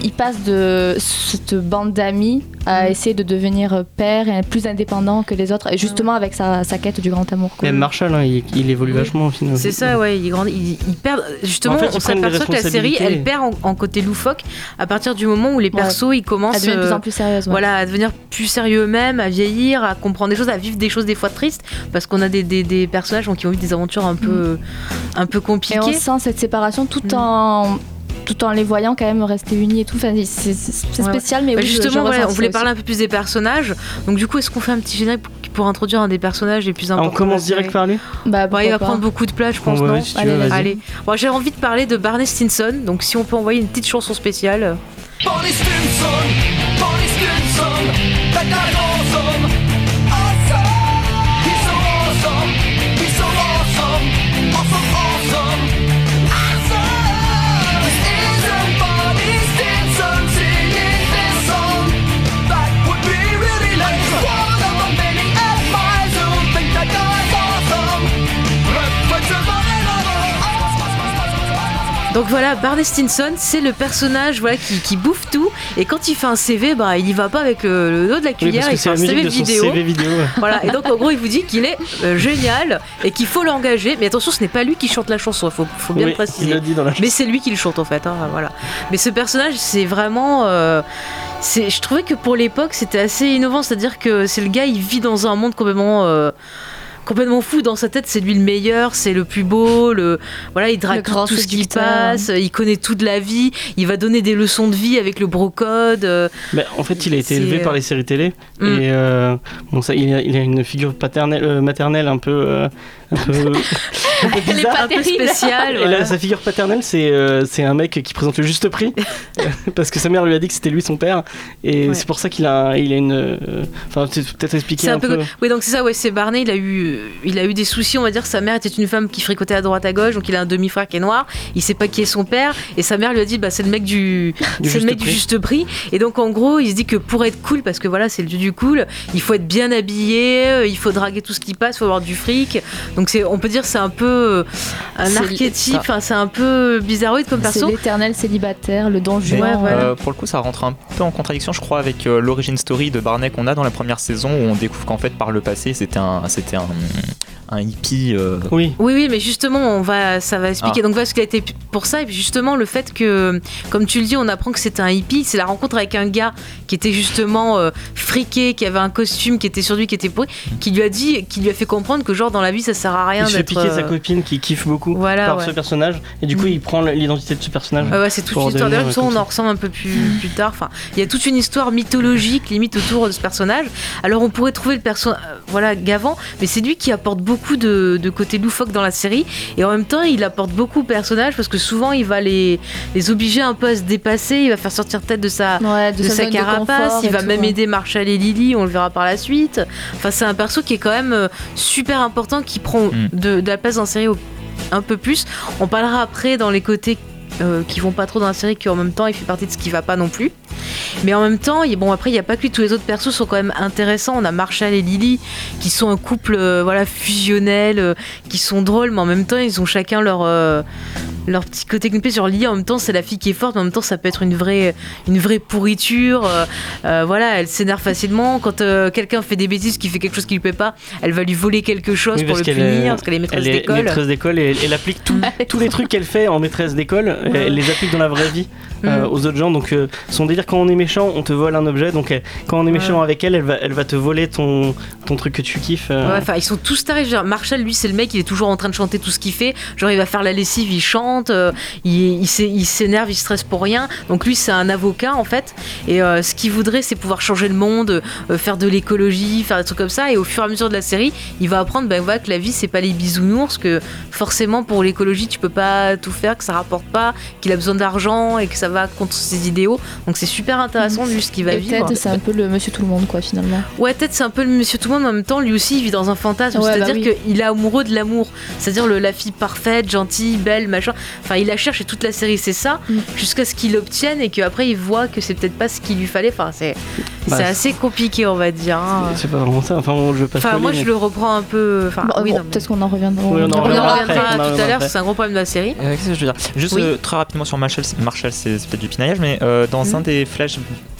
il passe de cette bande d'amis à essayer de devenir père et plus indépendant que les autres, et justement avec sa, sa quête du grand amour. Quoi. Même Marshall, hein, il, il évolue oui. vachement au final. C'est ça, ouais, il, grandit, il, il perd. Justement, en fait, on s'aperçoit que la série, elle perd en, en côté loufoque à partir du moment où les persos, ouais. ils commencent à devenir de plus en plus sérieuses. Ouais. Voilà, à devenir plus sérieux eux-mêmes, à vieillir, à comprendre des choses, à vivre des choses des fois tristes, parce qu'on a des, des, des personnages qui ont eu des aventures un peu, mmh. un peu compliquées. Et on sent cette séparation tout mmh. en tout en les voyant quand même rester unis et tout. Enfin, c'est, c'est spécial, ouais. mais bah oui, justement, je, je voilà, on voulait aussi. parler un peu plus des personnages. Donc du coup, est-ce qu'on fait un petit générique pour, pour introduire un des personnages les plus importants? Ah, on commence direct par lui. Bah, bah il va pas. prendre beaucoup de place, je pense, oh, ouais, non si allez, veux, allez. Bon, j'ai envie de parler de Barney Stinson. Donc si on peut envoyer une petite chanson spéciale. Barney Stinson, Barney Stinson, that guy's awesome, awesome. He's so awesome, he's so awesome, awesome, awesome, awesome. This isn't Barney Stinson singing this song. That would be really nice. One of the many admirers who think that guy's awesome. Donc voilà, Barney Stinson, c'est le personnage voilà, qui, qui bouffe tout, et quand il fait un C V, bah, il y va pas avec le, le dos de la cuillère, oui, il fait un C V vidéo. C V vidéo ouais. Voilà, et donc en gros il vous dit qu'il est euh, génial et qu'il faut l'engager, mais attention, ce n'est pas lui qui chante la chanson, il faut, faut bien oui, le préciser. Il le dit dans la mais c'est lui qui le chante en fait, hein, voilà. Mais ce personnage, c'est vraiment... Euh, c'est, je trouvais que pour l'époque, c'était assez innovant, c'est-à-dire que c'est le gars, il vit dans un monde complètement... Euh, complètement fou dans sa tête, c'est lui le meilleur, c'est le plus beau, le voilà, il drague tout, tout ce qui passe, il connaît tout de la vie, il va donner des leçons de vie avec le brocode. Euh, Mais en fait, il a été élevé euh... par les séries télé mm. et euh, bon ça, il a, il a une figure paternelle, euh, maternelle un peu, euh, un peu, un peu bizarre, un peu spéciale. Et voilà. là, sa figure paternelle, c'est euh, c'est un mec qui présente le juste prix parce que sa mère lui a dit que c'était lui son père, et ouais. c'est pour ça qu'il a, il a une, enfin, euh, peut-être expliquer un, un peu. peu. Oui, donc c'est ça, ouais, c'est Barney, il a eu il a eu des soucis, on va dire. Sa mère était une femme qui fricotait à droite à gauche, donc il a un demi-frère qui est noir, il sait pas qui est son père, et sa mère lui a dit bah c'est le mec du, du c'est le mec prix. du juste prix, et donc en gros il se dit que pour être cool, parce que voilà c'est le dieu du cool, il faut être bien habillé, il faut draguer tout ce qui passe, il faut avoir du fric, donc c'est, on peut dire c'est un peu un c'est archétype, enfin c'est un peu bizarroïde comme perso. C'est l'éternel célibataire, le don juan. Ouais, voilà. euh, pour le coup ça rentre un peu en contradiction je crois avec euh, l'origin story de Barney qu'on a dans la première saison, où on découvre qu'en fait par le passé c'était un, c'était un un hippie. Euh... Oui. oui, oui, mais justement, on va, ça va expliquer. Ah. Donc voilà ce qu'il a été pour ça, et puis justement le fait que, comme tu le dis, on apprend que c'était un hippie, c'est la rencontre avec un gars qui était justement euh, friqué, qui avait un costume qui était sur lui, qui était pourri, qui lui a dit, qui lui a fait comprendre que genre dans la vie ça sert à rien. Il se fait piquer euh... sa copine qui kiffe beaucoup voilà, par ouais. ce personnage, et du coup mmh. il prend l'identité de ce personnage. Ah ouais, c'est toute une histoire. D'ailleurs, on en ressemble un peu plus, plus tard. Enfin, il y a toute une histoire mythologique limite autour de ce personnage. Alors on pourrait trouver le personnage, euh, voilà, Gavant, mais c'est lui qui apporte beaucoup de, de côté loufoque dans la série, et en même temps il apporte beaucoup au personnage parce que souvent il va les, les obliger un peu à se dépasser, il va faire sortir tête de sa, ouais, de de sa, sa carapace, il va tout, même ouais. aider Marshall et Lily, on le verra par la suite. Enfin c'est un perso qui est quand même super important, qui prend mm. de, de la place dans la série au, un peu plus. On parlera après dans les côtés Euh, qui vont pas trop dans la série, qui en même temps il fait partie de ce qui va pas non plus, mais en même temps il, bon après il y a pas que lui, tous les autres persos sont quand même intéressants. On a Marshall et Lily qui sont un couple euh, voilà fusionnel, euh, qui sont drôles, mais en même temps ils ont chacun leur euh, leur petit côté clippé. Sur Lily en même temps c'est la fille qui est forte, mais en même temps ça peut être une vraie une vraie pourriture, euh, euh, voilà, elle s'énerve facilement quand euh, quelqu'un fait des bêtises, qui fait quelque chose qui lui plaît pas, elle va lui voler quelque chose oui, pour le punir est, parce qu'elle est maîtresse elle d'école. Elle est maîtresse d'école et elle applique tout, tous les trucs qu'elle fait en maîtresse d'école. Elle les applique dans la vraie vie euh, mmh. aux autres gens. Donc euh, son délire, quand on est méchant on te vole un objet, donc euh, quand on est méchant ouais. avec elle, elle va, elle va te voler ton, ton truc que tu kiffes. euh. Ouais, enfin ils sont tous tarés. Genre, Marshall lui c'est le mec, il est toujours en train de chanter tout ce qu'il fait, genre il va faire la lessive, il chante, euh, il, il, il s'énerve, il stresse pour rien. Donc lui c'est un avocat en fait, et euh, ce qu'il voudrait c'est pouvoir changer le monde, euh, faire de l'écologie, faire des trucs comme ça, et au fur et à mesure de la série il va apprendre bah, voilà, que la vie c'est pas les bisounours, que forcément pour l'écologie tu peux pas tout faire, que ça rapporte pas, qu'il a besoin d'argent et que ça va contre ses idéaux. Donc c'est super intéressant de vu ce qu'il va et vivre. Ted c'est un peu le monsieur tout le monde quoi finalement. Ouais, Ted c'est un peu le monsieur tout le monde, en même temps lui aussi il vit dans un fantasme, ouais, c'est-à-dire bah oui. qu'il est amoureux de l'amour, c'est-à-dire le, la fille parfaite, gentille, belle, machin. Enfin, il la cherche et toute la série c'est ça, mm. jusqu'à ce qu'il l'obtienne et qu'après il voit que c'est peut-être pas ce qu'il lui fallait. Enfin, c'est, bah, c'est assez compliqué, on va dire. Hein. C'est, c'est pas vraiment ça. Enfin, je veux pas. Enfin, moi mais... je le reprends un peu. Enfin, bah, oui, bon, non, peut-être qu'on en reviendra. Oui, on en reviendra tout à l'heure. C'est un gros problème de la série. Euh, qu'est-ce que je veux dire ? Juste oui. euh, très rapidement sur Marshall. Marshall, c'est, c'est peut-être du pinaillage, mais euh, dans mm. un des flash.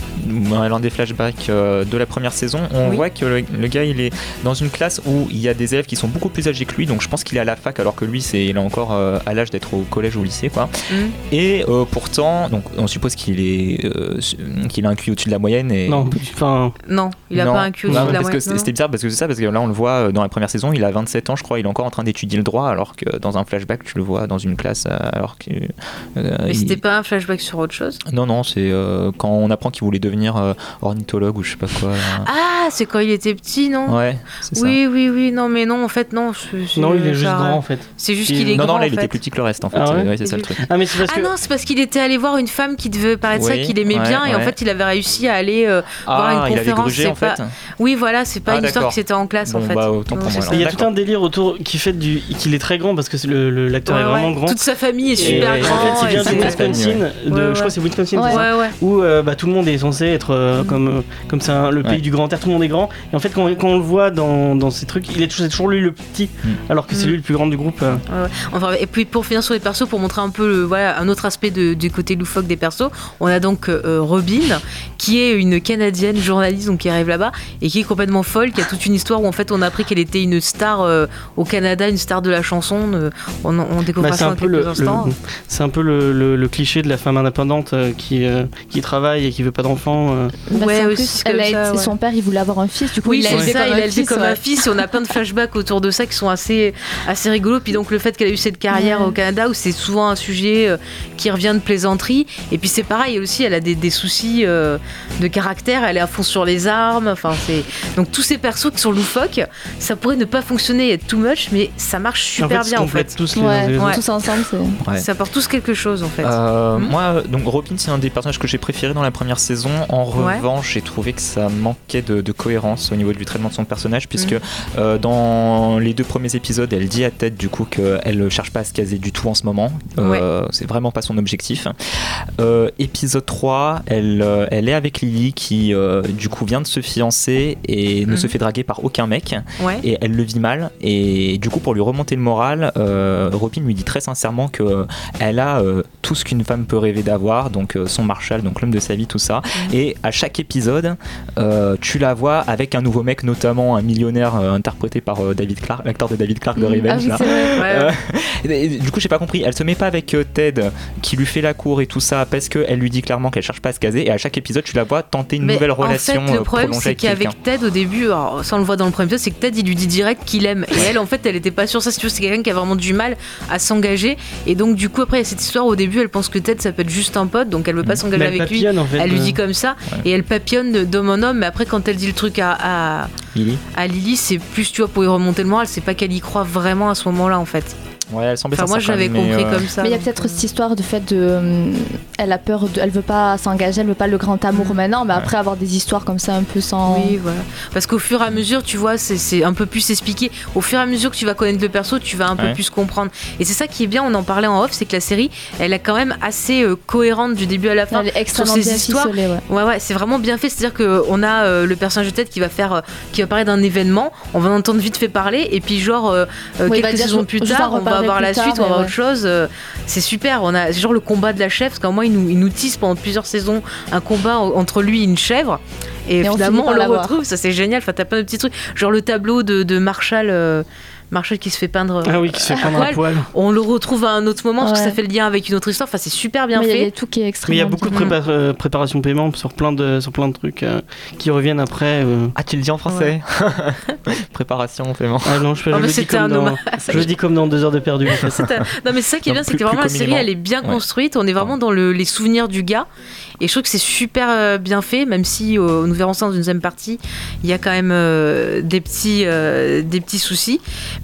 L'un des flashbacks euh, de la première saison, on oui. voit que le, le gars il est dans une classe où il y a des élèves qui sont beaucoup plus âgés que lui, donc je pense qu'il est à la fac alors que lui c'est, il est encore euh, à l'âge d'être au collège ou au lycée quoi. Mm. Et euh, pourtant, donc on suppose qu'il est euh, qu'il a un Q I au-dessus de la moyenne et non, enfin non, il a non. pas un Q I au-dessus non, de la parce moyenne. Que c'était bizarre parce que c'est ça parce que là on le voit dans la première saison, il a vingt-sept ans je crois, il est encore en train d'étudier le droit alors que dans un flashback tu le vois dans une classe alors que. Euh, Mais il... c'était pas un flashback sur autre chose ? Non non, c'est euh, quand on apprend qu'il voulait devenir euh, ornithologue ou je sais pas quoi. Là. Ah, c'est quand il était petit, non ? Ouais, c'est oui, ça. Oui, oui, non, mais non, en fait, non. C'est, c'est non, il est ça, juste grand, en fait. C'est juste il... qu'il est non, grand, Non, non, là, en il fait. était plus petit que le reste, en fait. Ah ouais, ouais, c'est ça le truc. Ah, mais c'est parce ah que... non, c'est parce qu'il était allé voir une femme qui devait paraître oui, ça, qu'il aimait ouais, bien, ouais. et en fait, il avait réussi à aller euh, ah, voir une il conférence. Avait grugé, en pas... fait. Oui, voilà, c'est pas ah, une d'accord. histoire qui s'était en classe, bon, en fait. Bah, autant pour non, moi, il y a tout un délire autour qui fait du... qu'il est très grand, parce que c'est le, le, l'acteur ouais, est vraiment ouais. grand. Toute sa famille est super grande. En fait, il vient du Wisconsin, je crois que c'est Wisconsin, où tout le monde est censé être comme ça, le pays du grand air, tout le monde est grand. Et en fait, quand, quand on le voit dans, dans ces trucs, il est toujours, c'est toujours lui le petit, mm. alors que c'est lui le plus grand du groupe. Euh. Ouais, ouais. Enfin, et puis pour finir sur les persos, pour montrer un peu le, voilà, un autre aspect de, du côté loufoque des persos, on a donc euh, Robin, qui est une Canadienne journaliste donc, qui arrive là-bas et qui est complètement folle, qui a toute une histoire où en fait on a appris qu'elle était une star euh, au Canada, une star de la chanson. Euh, on, on découvre bah, ça dans quelques le, instants. Le, c'est un peu le, le, le cliché de la femme indépendante euh, qui, euh, qui travaille et qui veut pas d'enfants. Euh. Bah, ouais, aussi, plus, elle a été, ouais. Son père il voulait avoir un fils, du coup oui, il l'a c'est élevé ça, comme, il un, a élevé fils, comme ouais. un fils. Et on a plein de flashbacks autour de ça qui sont assez, assez rigolos. Puis donc le fait qu'elle a eu cette carrière ouais. au Canada où c'est souvent un sujet euh, qui revient de plaisanterie. Et puis c'est pareil aussi, elle a des, des soucis euh, de caractère, elle est à fond sur les armes. Enfin, c'est... Donc tous ces persos qui sont loufoques, ça pourrait ne pas fonctionner, être too much, mais ça marche super en fait, bien en fait. Tous, les ouais, les ouais. tous ensemble, c'est... Ouais. Ça apporte tous quelque chose en fait. Euh, mmh. Moi, donc Robin, c'est un des personnages que j'ai préféré dans la première saison. En ouais. revanche, j'ai trouvé que ça manquait de, de cohérence au niveau du traitement de son personnage, puisque mmh. euh, dans les deux premiers épisodes, elle dit à Ted du coup qu'elle ne cherche pas à se caser du tout en ce moment. Euh, ouais. C'est vraiment pas son objectif. Euh, épisode trois, elle, euh, elle est avec Lily qui euh, du coup vient de se fiancer et mmh. ne se fait draguer par aucun mec. Ouais. Et elle le vit mal. Et du coup, pour lui remonter le moral, euh, Robin lui dit très sincèrement que euh, elle a euh, tout ce qu'une femme peut rêver d'avoir, donc euh, son Marshall, donc l'homme de sa vie, tout ça. Mmh. Et à chaque épisode, euh, tu la vois avec un nouveau mec, notamment un millionnaire euh, interprété par euh, David Clark, l'acteur de David Clark de Revenge. Ah oui, là. c'est vrai. Ouais, euh, et, et, du coup, j'ai pas compris. Elle se met pas avec euh, Ted qui lui fait la cour et tout ça parce qu'elle lui dit clairement qu'elle cherche pas à se caser. Et à chaque épisode, tu la vois tenter une mais nouvelle relation. En fait, le problème, c'est qu'avec Ted, au début, alors, ça on le voit dans le premier épisode, c'est que Ted il lui dit direct qu'il aime. Et elle, en fait, elle était pas sûre. Ça, si tu veux, c'est quelqu'un qui a vraiment du mal à s'engager. Et donc, du coup, après, il y a cette histoire. Au début, elle pense que Ted, ça peut être juste un pote, donc elle veut pas s'engager mais avec lui. En fait, elle euh... lui dit comme ça, ouais. Et elle papillonne d'homme en homme. Mais après, quand elle dit le truc à, à, Lily. à Lily, c'est plus, tu vois, pour y remonter le moral. C'est pas qu'elle y croit vraiment à ce moment-là, en fait. Ouais, elle semblait enfin, moi j'avais mais compris euh... comme ça. Mais il y a peut-être cette histoire de fait de, euh, elle a peur, de, elle veut pas s'engager, elle veut pas le grand amour mmh. maintenant, mais ouais. après avoir des histoires comme ça un peu sans. Oui, voilà. Parce qu'au fur et à mesure, tu vois, c'est, c'est un peu plus expliqué. Au fur et à mesure que tu vas connaître le perso, tu vas un peu ouais. plus comprendre. Et c'est ça qui est bien. On en parlait en off, c'est que la série, elle est quand même assez euh, cohérente du début à la fin. Elle est extrêmement sur ses bien histoires. Ficelée, ouais. ouais, ouais, c'est vraiment bien fait. C'est-à-dire que on a euh, le personnage de Ted qui va faire, euh, qui va parler d'un événement. On va entendre vite fait parler, et puis genre euh, oui, quelques saisons plus tard, on va avoir la suite. Autre chose, euh, c'est super. On a genre le combat de la chèvre, parce qu'au moins il nous, il nous tisse pendant plusieurs saisons un combat entre lui et une chèvre. Et, et finalement on, on le retrouve, ça c'est génial. Enfin, t'as plein de petits trucs, genre le tableau de, de Marshall. Euh, Marshall qui se fait peindre ah oui, qui se fait peindre à poil. On le retrouve à un autre moment ouais. parce que ça fait le lien avec une autre histoire. Enfin, c'est super bien mais fait. Il y a tout qui est extrêmement. Mais il y a beaucoup de prépa- euh, préparation de paiement sur plein de sur plein de trucs euh, qui reviennent après. Euh... Ah, tu le dis en français ouais. Préparation paiement. Ah non, je, je, oh, le, dis comme dans, je le dis comme dans deux heures de perdu. En fait. un... Non, mais c'est ça qui est bien, c'est que vraiment la série, elle est bien ouais. construite. On est vraiment dans le, les souvenirs du gars. Et je trouve que c'est super euh, bien fait, même si euh, nous verrons ça dans une deuxième partie, il y a quand même euh, des, petits, euh, des petits soucis.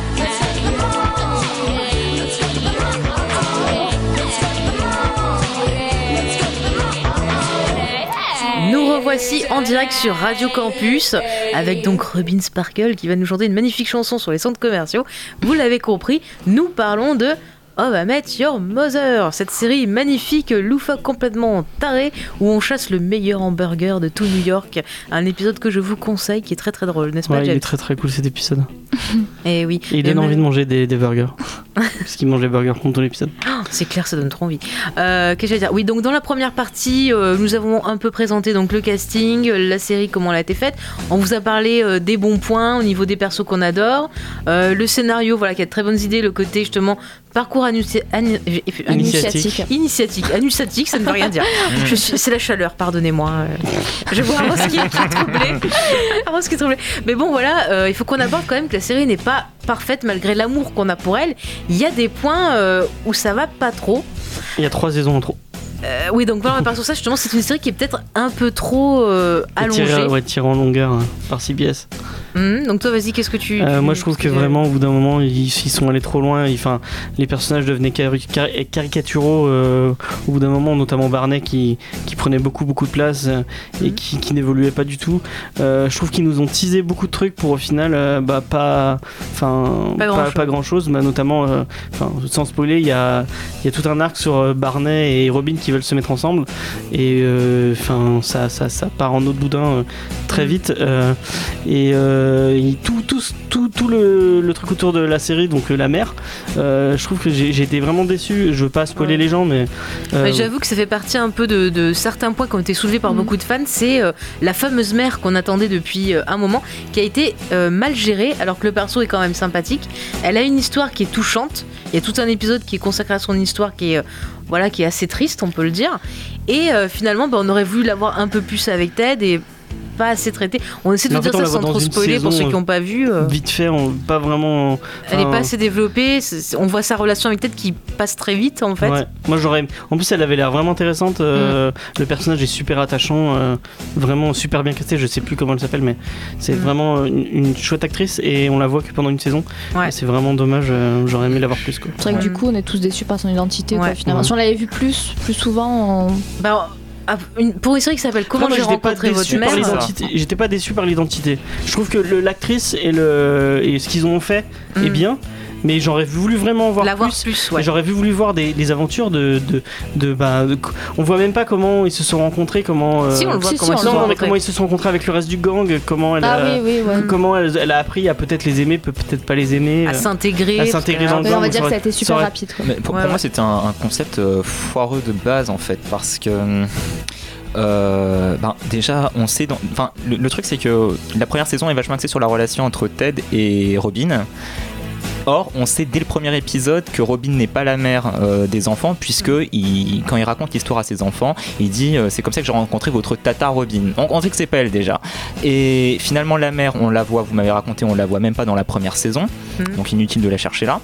Nous revoici en direct sur Radio Campus avec donc Robin Sparkle qui va nous chanter une magnifique chanson sur les centres commerciaux. Vous l'avez compris, nous parlons de How I Met Your Mother, cette série magnifique, loufoque, complètement tarée, où on chasse le meilleur hamburger de tout New York. Un épisode que je vous conseille, qui est très très drôle, n'est-ce pas, Ouais, il James? est très très cool cet épisode. Et oui. Et il donne Et envie même- de manger des, des burgers. Parce qu'il mange des burgers pendant tout l'épisode. Oh, c'est clair, ça donne trop envie. Euh, Qu'est-ce que je vais dire? Oui, donc dans la première partie, euh, nous avons un peu présenté donc le casting, euh, la série, comment elle a été faite. On vous a parlé euh, des bons points au niveau des persos qu'on adore, euh, le scénario, voilà, qui a de très bonnes idées, le côté justement parcours annuci- annu- Initiatique. initiatique, annusatique, ça ne veut rien dire. Je suis, c'est la chaleur, pardonnez-moi. Je vois Rose qui, qui est troublée. Rose qui est troublée. Mais bon, voilà, euh, il faut qu'on aborde quand même que la série n'est pas parfaite malgré l'amour qu'on a pour elle. Il y a des points euh, où ça va pas trop. Il y a trois saisons en trop. Euh, oui, donc voilà, on va partir sur ça. Justement, c'est une série qui est peut-être un peu trop euh, allongée. Tiré, ouais, tiré en longueur hein, par C B S. Mmh, donc toi, vas-y, qu'est-ce que tu... Euh, tu moi je trouve que vraiment au bout d'un moment ils, ils sont allés trop loin, ils, enfin, les personnages devenaient cari- cari- caricaturaux euh, au bout d'un moment, notamment Barney qui, qui prenait beaucoup beaucoup de place euh, et Mhm. qui, qui n'évoluait pas du tout. Euh, je trouve qu'ils nous ont teasé beaucoup de trucs pour au final euh, bah, pas, enfin, Pas pas, grand-chose. pas grand chose, bah, notamment euh, enfin, sans spoiler il y a, il y a tout un arc sur euh, Barney et Robin qui veulent se mettre ensemble et enfin euh, ça, ça, ça part en autre boudin euh, très Mhm. vite euh, et, euh, et tout, tout, tout, tout le, le truc autour de la série, donc euh, la mère, euh, je trouve que j'ai, j'ai été vraiment déçu. Je veux pas spoiler Ouais. les gens, mais. euh, Mais j'avoue que ça fait partie un peu de, de certains points qui ont été soulevés par Mhm. beaucoup de fans. C'est euh, la fameuse mère qu'on attendait depuis euh, un moment, qui a été euh, mal gérée, alors que le perso est quand même sympathique. Elle a une histoire qui est touchante. Il y a tout un épisode qui est consacré à son histoire, qui est euh, voilà, qui est assez triste, on peut le dire. Et euh, finalement, bah, on aurait voulu l'avoir un peu plus avec Ted et pas assez traité. On essaie de Mais en dire fait, on ça la voit sans dans trop une spoiler pour saison, ceux qui n'ont pas vu. euh, Vite fait, on, pas vraiment. Elle n'est enfin, pas assez développée. c'est- c'est- on voit sa relation avec Ted qui passe très vite en fait. Ouais. Moi j'aurais. En plus, elle avait l'air vraiment intéressante. euh, Le personnage est super attachant, euh, vraiment super bien casté. Je sais plus comment elle s'appelle, mais c'est Mm. vraiment une, une chouette actrice et on la voit que pendant une saison. Ouais. Et c'est vraiment dommage. euh, J'aurais aimé l'avoir plus quoi. C'est vrai que Ouais. du coup, on est tous déçus par son identité, quoi, Ouais. finalement. Ouais. Si on l'avait vu plus, plus souvent, on- Bah, ah, une- pour une série qui s'appelle Comment Après, j'ai moi, j'étais pas rencontré votre déçu par mère. l'identité. J'étais pas déçu par l'identité. Je trouve que le- l'actrice et, le, et ce qu'ils ont fait est Mm. bien, mais j'aurais voulu vraiment en voir La voir plus. plus, Et ouais. J'aurais voulu voir des, des aventures de, de, de, bah, de- on voit même pas comment ils se sont rencontrés, comment. euh, Si, on le voit si, comment si, ils on se Non, sont non, mais rencontrés. comment ils se sont rencontrés avec le reste du gang, comment elle Ah a, oui, oui, ouais. Mm. comment elle, elle a appris à peut-être les aimer, peut- peut-être pas les aimer. À euh. s'intégrer. à s'intégrer dans le Mais gang, on va ça dire que aurait- ça a été ça super aurait- rapide, quoi. Mais pour, Ouais, pour moi, ouais. c'était un, un concept euh, foireux de base en fait, parce que euh, ben, déjà, on sait. dans- Enfin, le, le truc, c'est que la première saison est vachement axée sur la relation entre Ted et Robin. Or, on sait dès le premier épisode que Robin n'est pas la mère euh, des enfants, puisque il, quand il raconte l'histoire à ses enfants, il dit euh, c'est comme ça que j'ai rencontré votre tata Robin. On, on sait que c'est pas elle déjà. Et finalement, la mère, on la voit, vous m'avez raconté, on la voit même pas dans la première saison, Mhm. donc inutile de la chercher là.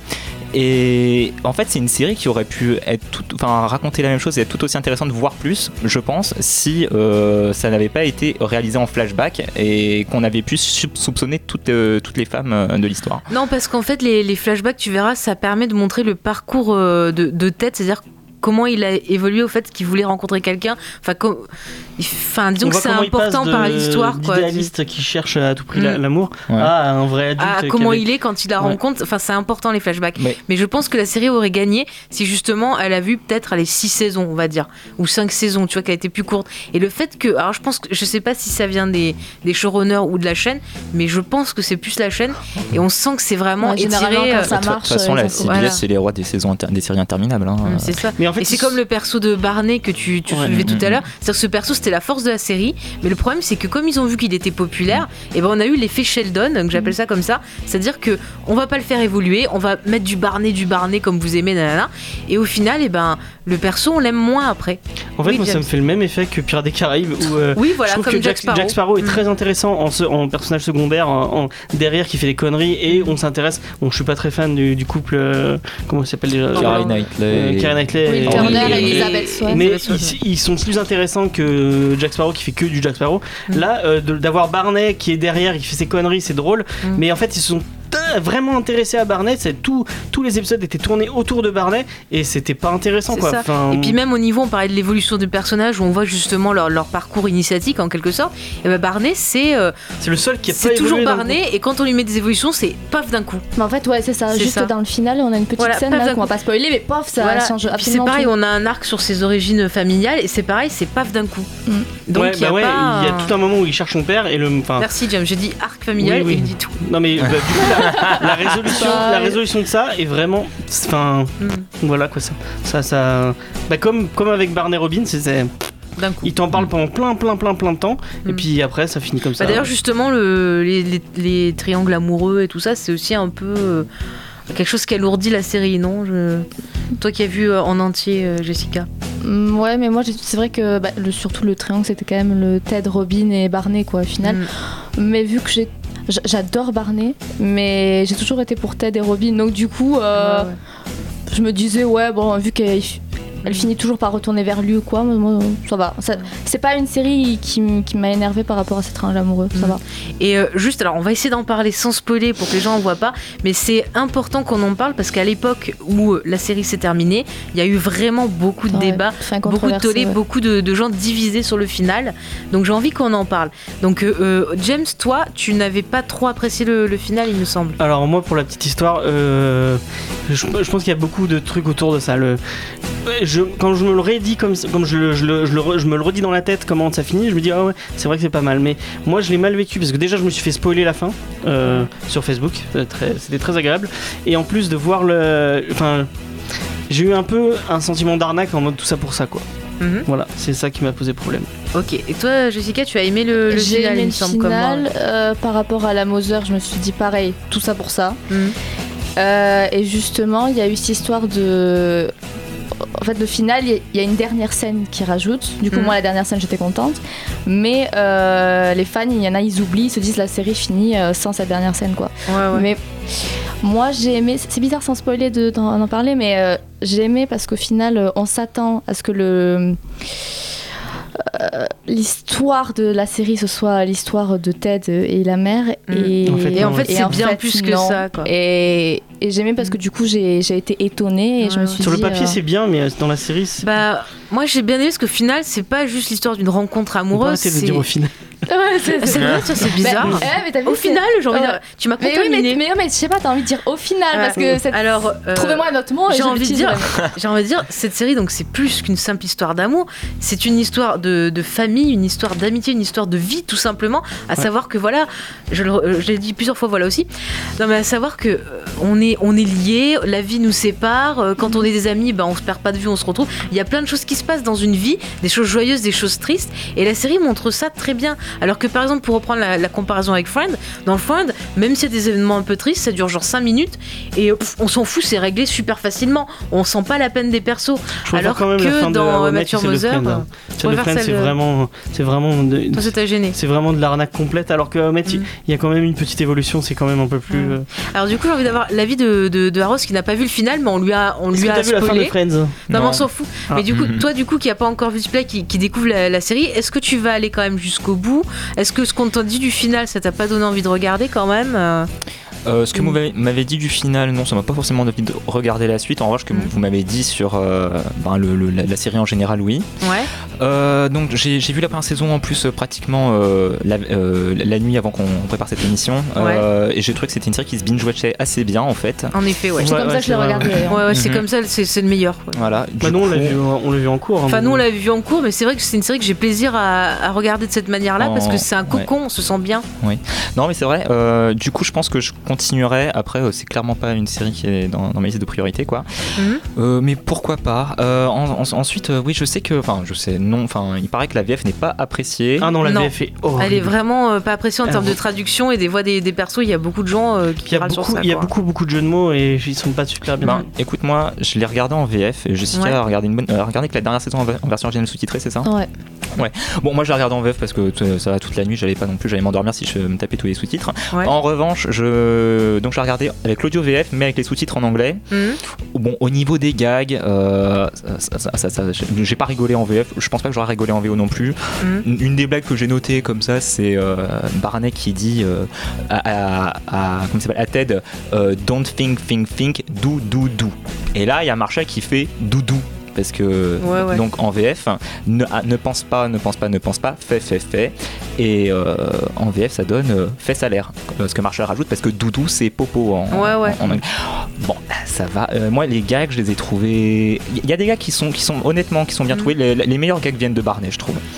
Et en fait, c'est une série qui aurait pu être tout, enfin, raconter la même chose et être tout aussi intéressante, voire plus, je pense, si euh, ça n'avait pas été réalisé en flashback et qu'on avait pu sou- soupçonner toutes, euh, toutes les femmes euh, de l'histoire. Non, parce qu'en fait, les, les flashbacks, tu verras, ça permet de montrer le parcours euh, de, de Ted, c'est-à-dire comment il a évolué au fait qu'il voulait rencontrer quelqu'un. Enfin, com- enfin disons On que voit c'est comment il passe important de- par l'histoire, quoi. d'idéaliste qui cherche à tout prix la- Mm. l'amour Ouais. à un vrai adulte. Ah, qui comment avait- il est quand il la Ouais. rencontre. Enfin, c'est important les flashbacks. Mais- Mais je pense que la série aurait gagné si justement elle a vu peut-être les six saisons, on va dire, ou cinq saisons, tu vois, qu'elle a été plus courte. Et le fait que, alors je pense que je sais pas si ça vient des, des showrunners ou de la chaîne, mais je pense que c'est plus la chaîne. Et on sent que c'est vraiment Ouais, généralement, étiré. quand euh, ça De toute marche, façon, euh, la ça- C B S, voilà. c'est les rois des saisons inter- des séries interminables. hein. hum, c'est ça. Mais en fait, Et c'est ils- comme le perso de Barney que tu, tu Ouais. soulevais Mm, tout à mm, l'heure. C'est-à-dire que ce perso, c'était la force de la série. Mais le problème, c'est que comme ils ont vu qu'il était populaire, et ben on a eu l'effet Sheldon, que j'appelle ça comme ça. C'est-à-dire que on va pas le faire évoluer, on va mettre du Barney, du Barney comme vous aimez, nanana. Et au final, et ben le perso, on l'aime moins après. En fait, Oui, moi, ça James. me fait le même effet que Pirates des Caraïbes où. euh, Oui, Je voilà, trouve comme que Jack Sparrow. Jack Sparrow est Mm. très intéressant en, se- en personnage secondaire, en, en- derrière qui fait des conneries et on s'intéresse. Bon, je suis pas très fan du, du couple. euh, comment il s'appelle déjà Carrie Euh, Knightley. Keira Knightley. Will et- Turner et- et Elizabeth Swann. Mais Elizabeth Swann, ils, ils sont plus intéressants que Jack Sparrow qui fait que du Jack Sparrow. Mm. Là, euh, de- d'avoir Barney qui est derrière, il fait ses conneries, c'est drôle. Mm. Mais en fait, ils se sont t- vraiment intéressés à Barney. C'est tout, tous les épisodes étaient tournés autour de Barney et c'était pas intéressant C'est quoi. ça. Enfin, Et puis même au niveau, on parlait de l'évolution du personnage, où on voit justement leur, leur parcours initiatique en quelque sorte. Et ben Barney, c'est euh, c'est le seul qui a pas c'est toujours évolué dans le Barney, et quand on lui met des évolutions, c'est paf d'un coup. Mais en fait, ouais, c'est ça. C'est Juste ça. dans le final, on a une petite Voilà, scène paf, là d'un qu'on va coup. pas spoiler, mais pof, ça Voilà. change Puis c'est absolument pareil, tout. on a un arc sur ses origines familiales, et c'est pareil, c'est paf d'un coup. Mm. Donc ouais, il y a bah ouais, pas. il y a tout un moment où il cherche son père et le. Enfin, Merci James, j'ai dit arc familial Oui, oui. et il dit tout. non mais bah, du coup la, la résolution, Bah, la résolution de ça est vraiment. Enfin, Mm. voilà quoi ça. Ça, ça. Bah comme comme avec Barney Robin, c'est. c'est- D'un coup. Il t'en parle pendant plein, plein, plein, plein de temps, et Mm. puis après ça finit comme ça. Bah, d'ailleurs, justement, le, les, les- les triangles amoureux et tout ça, c'est aussi un peu. euh, quelque chose qui alourdit la série, non je... Toi qui as vu euh, en entier, euh, Jessica. Mm, ouais, mais moi j'ai- c'est vrai que bah, le, surtout le triangle c'était quand même le Ted, Robin et Barney quoi au final. Mm. Mais vu que j'ai j'- j'adore Barney, mais j'ai toujours été pour Ted et Robin, donc du coup euh, Ouais, ouais. je me disais ouais bon vu qu'elle elle finit toujours par retourner vers lui ou quoi, moi, moi, ça va. Ça- c'est pas une série qui, m- qui m'a énervée par rapport à ce triangle amoureux, ça Mm. va. Et euh, juste, alors on va essayer d'en parler sans spoiler pour que les gens en voient pas, mais c'est important qu'on en parle parce qu'à l'époque où euh, la série s'est terminée, il y a eu vraiment beaucoup de Ouais, débats, fin beaucoup de controversée, tollés, ouais. beaucoup de, de gens divisés sur le final. Donc j'ai envie qu'on en parle. Donc euh, euh, James, toi, tu n'avais pas trop apprécié le, le final, il me semble. Alors moi pour la petite histoire, euh, je, je pense qu'il y a beaucoup de trucs autour de ça. Le, je, quand je me le redis comme, comme je, le- je, le- je, le re- je me le redis dans la tête comment ça finit, je me dis ah ouais c'est vrai que c'est pas mal. Mais moi je l'ai mal vécu parce que déjà je me suis fait spoiler la fin euh, sur Facebook, c'était très, c'était très agréable. Et en plus de voir le, enfin j'ai eu un peu un sentiment d'arnaque en mode tout ça pour ça quoi. Mhm. Voilà, c'est ça qui m'a posé problème. Ok. Et toi, Jessica, tu as aimé le, le J'ai final, aimé il le me semble, comme moi. final, euh, par rapport à la Moser, je me suis dit pareil, tout ça pour ça. Mhm. Euh, et justement, il y a eu cette histoire de. En fait, le final, il y a- il y a une dernière scène qui rajoute. Du coup, Mhm. moi, la dernière scène, j'étais contente. Mais euh, les fans, il y en a, ils oublient, ils se disent la série finit euh, sans cette dernière scène, quoi. Ouais, ouais. Mais moi, j'ai aimé. C'est bizarre sans spoiler de- d'en en parler, mais euh, j'ai aimé parce qu'au final, euh, on s'attend à ce que le. euh, l'histoire de la série ce soit l'histoire de Ted et la mère Mm. et En fait, Et en fait, et c'est en bien fait, plus que non. ça, quoi. et, et j'ai aimé parce que du coup j'ai j'ai été étonnée et Ouais, je me ouais. suis Sur le dit, papier euh, c'est bien mais dans la série c'est Bah, moi j'ai bien aimé parce qu'au final, c'est pas juste l'histoire d'une rencontre on peut amoureuse. arrêter de C'est dire au final. ouais, c'est c'est vrai, ça, c'est bizarre. Bah, ouais, mais t'as vu, Au c'est- final, j'ai envie de Ouais. dire, tu m'as mais oui, contaminé. mais, mais, mais je sais pas, t'as envie de dire au final parce que c'est- Alors, euh, trouvez-moi un autre mot et j'ai je envie de l'utilise dire, vraiment. j'ai envie de dire, cette série, donc c'est plus qu'une simple histoire d'amour, c'est une histoire de, de famille, une histoire d'amitié, une histoire de vie, tout simplement. À savoir que voilà, je, le- euh, je l'ai dit plusieurs fois, voilà aussi. Non, mais à savoir que euh, on est, on est liés, la vie nous sépare. euh, Quand on est des amis, ben on se perd pas de vue, on se retrouve. Il y a plein de choses qui se passent dans une vie, des choses joyeuses, des choses tristes, et la série montre ça très bien. Alors que par exemple, pour reprendre la, la comparaison avec Friends, dans Friends, même s'il y a des événements un peu tristes, ça dure genre cinq minutes et pff, on s'en fout, c'est réglé super facilement. On sent pas la peine des persos. Je préfère Alors quand même que la fin de dans How I Met Matthew celle de Mother, Friends, hein. Celle de préfère Friends, celle c'est de- vraiment, c'est vraiment, de- Toi, ça t'a gêné. c'est vraiment de l'arnaque complète. Alors que How I Met, il Mm. il y a quand même une petite évolution. C'est quand même un peu plus. Mm. euh, Alors du coup, j'ai envie d'avoir l'avis de, de, de Haros qui n'a pas vu le final, mais on lui a, on Est-ce lui que a t'as vu la fin de spoilé. Friends? Non, mais Non. on s'en fout. Ah. Mais du coup, Mhm. toi, du coup, qui a pas encore vu ce play, qui, qui découvre la, la série, est-ce que tu vas aller quand même jusqu'au bout? Est-ce que ce qu'on t'a dit du final, ça t'a pas donné envie de regarder quand même? euh Euh, ce que Mm. vous m'avez- m'avez dit du final, non, ça m'a pas forcément envie de regarder la suite. En revanche, ce que Mm. vous m'avez dit sur euh, ben, le- le- la, la série en général, oui. Ouais. Euh, donc j'ai j'ai vu la première saison en plus euh, pratiquement euh, la, euh, la nuit avant qu'on prépare cette émission. Euh, et j'ai trouvé que c'était une série qui se binge-watchait assez bien en fait. En effet, ouais. C'est Ouais, comme ouais, ça que je l'ai c'est vrai, regardé d'ailleurs. Ouais, ouais, c'est Mhm. comme ça, c'est c'est le meilleur. quoi. Voilà. Du Bah non, on l'a coup- vu, on l'a vu en cours. hein, Enfin, donc- nous, on l'a vu en cours, mais c'est vrai que c'est une série que j'ai plaisir à, à regarder de cette manière-là En- parce que c'est un ouais. cocon, on se sent bien. Non mais c'est vrai, euh, du coup je pense que je continuerai. Après euh, c'est clairement pas une série qui est dans, dans ma liste de priorité quoi. Mhm. Euh, mais pourquoi pas. Euh, en- en- Ensuite euh, oui je sais que, enfin je sais non, enfin il paraît que la V F n'est pas appréciée. Ah non, la Non. V F est horrible. Elle est vraiment euh, pas appréciée en Elle termes de vaut- traduction et des voix des, des persos. Il y a beaucoup de gens euh, Il qui y a râlent sur beaucoup, ça. il y a quoi. beaucoup, beaucoup de jeux de mots et ils sont pas super bien. Ben, écoute-moi, je l'ai regardé en V F et Jessica Ouais. a regardé, une bonne, euh, a regardé que la dernière saison en, v- en version originale sous-titrée, c'est ça? Ouais. Bon, moi je l'ai regardé en V F parce que t- ça va toute la nuit, j'allais pas non plus, j'allais m'endormir si je me tapais tous les sous-titres. Ouais. En revanche, je donc je l'ai regardé avec l'audio V F mais avec les sous-titres en anglais. Mhm. Bon, au niveau des gags, euh, ça, ça- ça- ça- j'ai pas rigolé en V F, je pense pas que j'aurais rigolé en V O non plus. Mhm. Une une des blagues que j'ai notées comme ça, c'est euh, Barney qui dit euh, à, à, à- comment ça s'appelle, à Ted, euh, don't think, think, think, do, do, do. Et là, il y a Marshall qui fait doudou. Parce que, Ouais, ouais. donc en V F, ne, ah, ne pense pas, ne pense pas, ne pense pas, fait, fait, fait. Et euh, en V F, ça donne euh, fait salaire. Euh, ce que Marshall rajoute, parce que doudou, c'est popo en, Ouais, ouais. en- en anglais. Bon, ça va. Euh, moi, les gags, je les ai trouvés. Il y a des gags qui sont, qui sont honnêtement, qui sont bien Mhm. trouvés. Les, les meilleurs gags viennent de Barney, je trouve.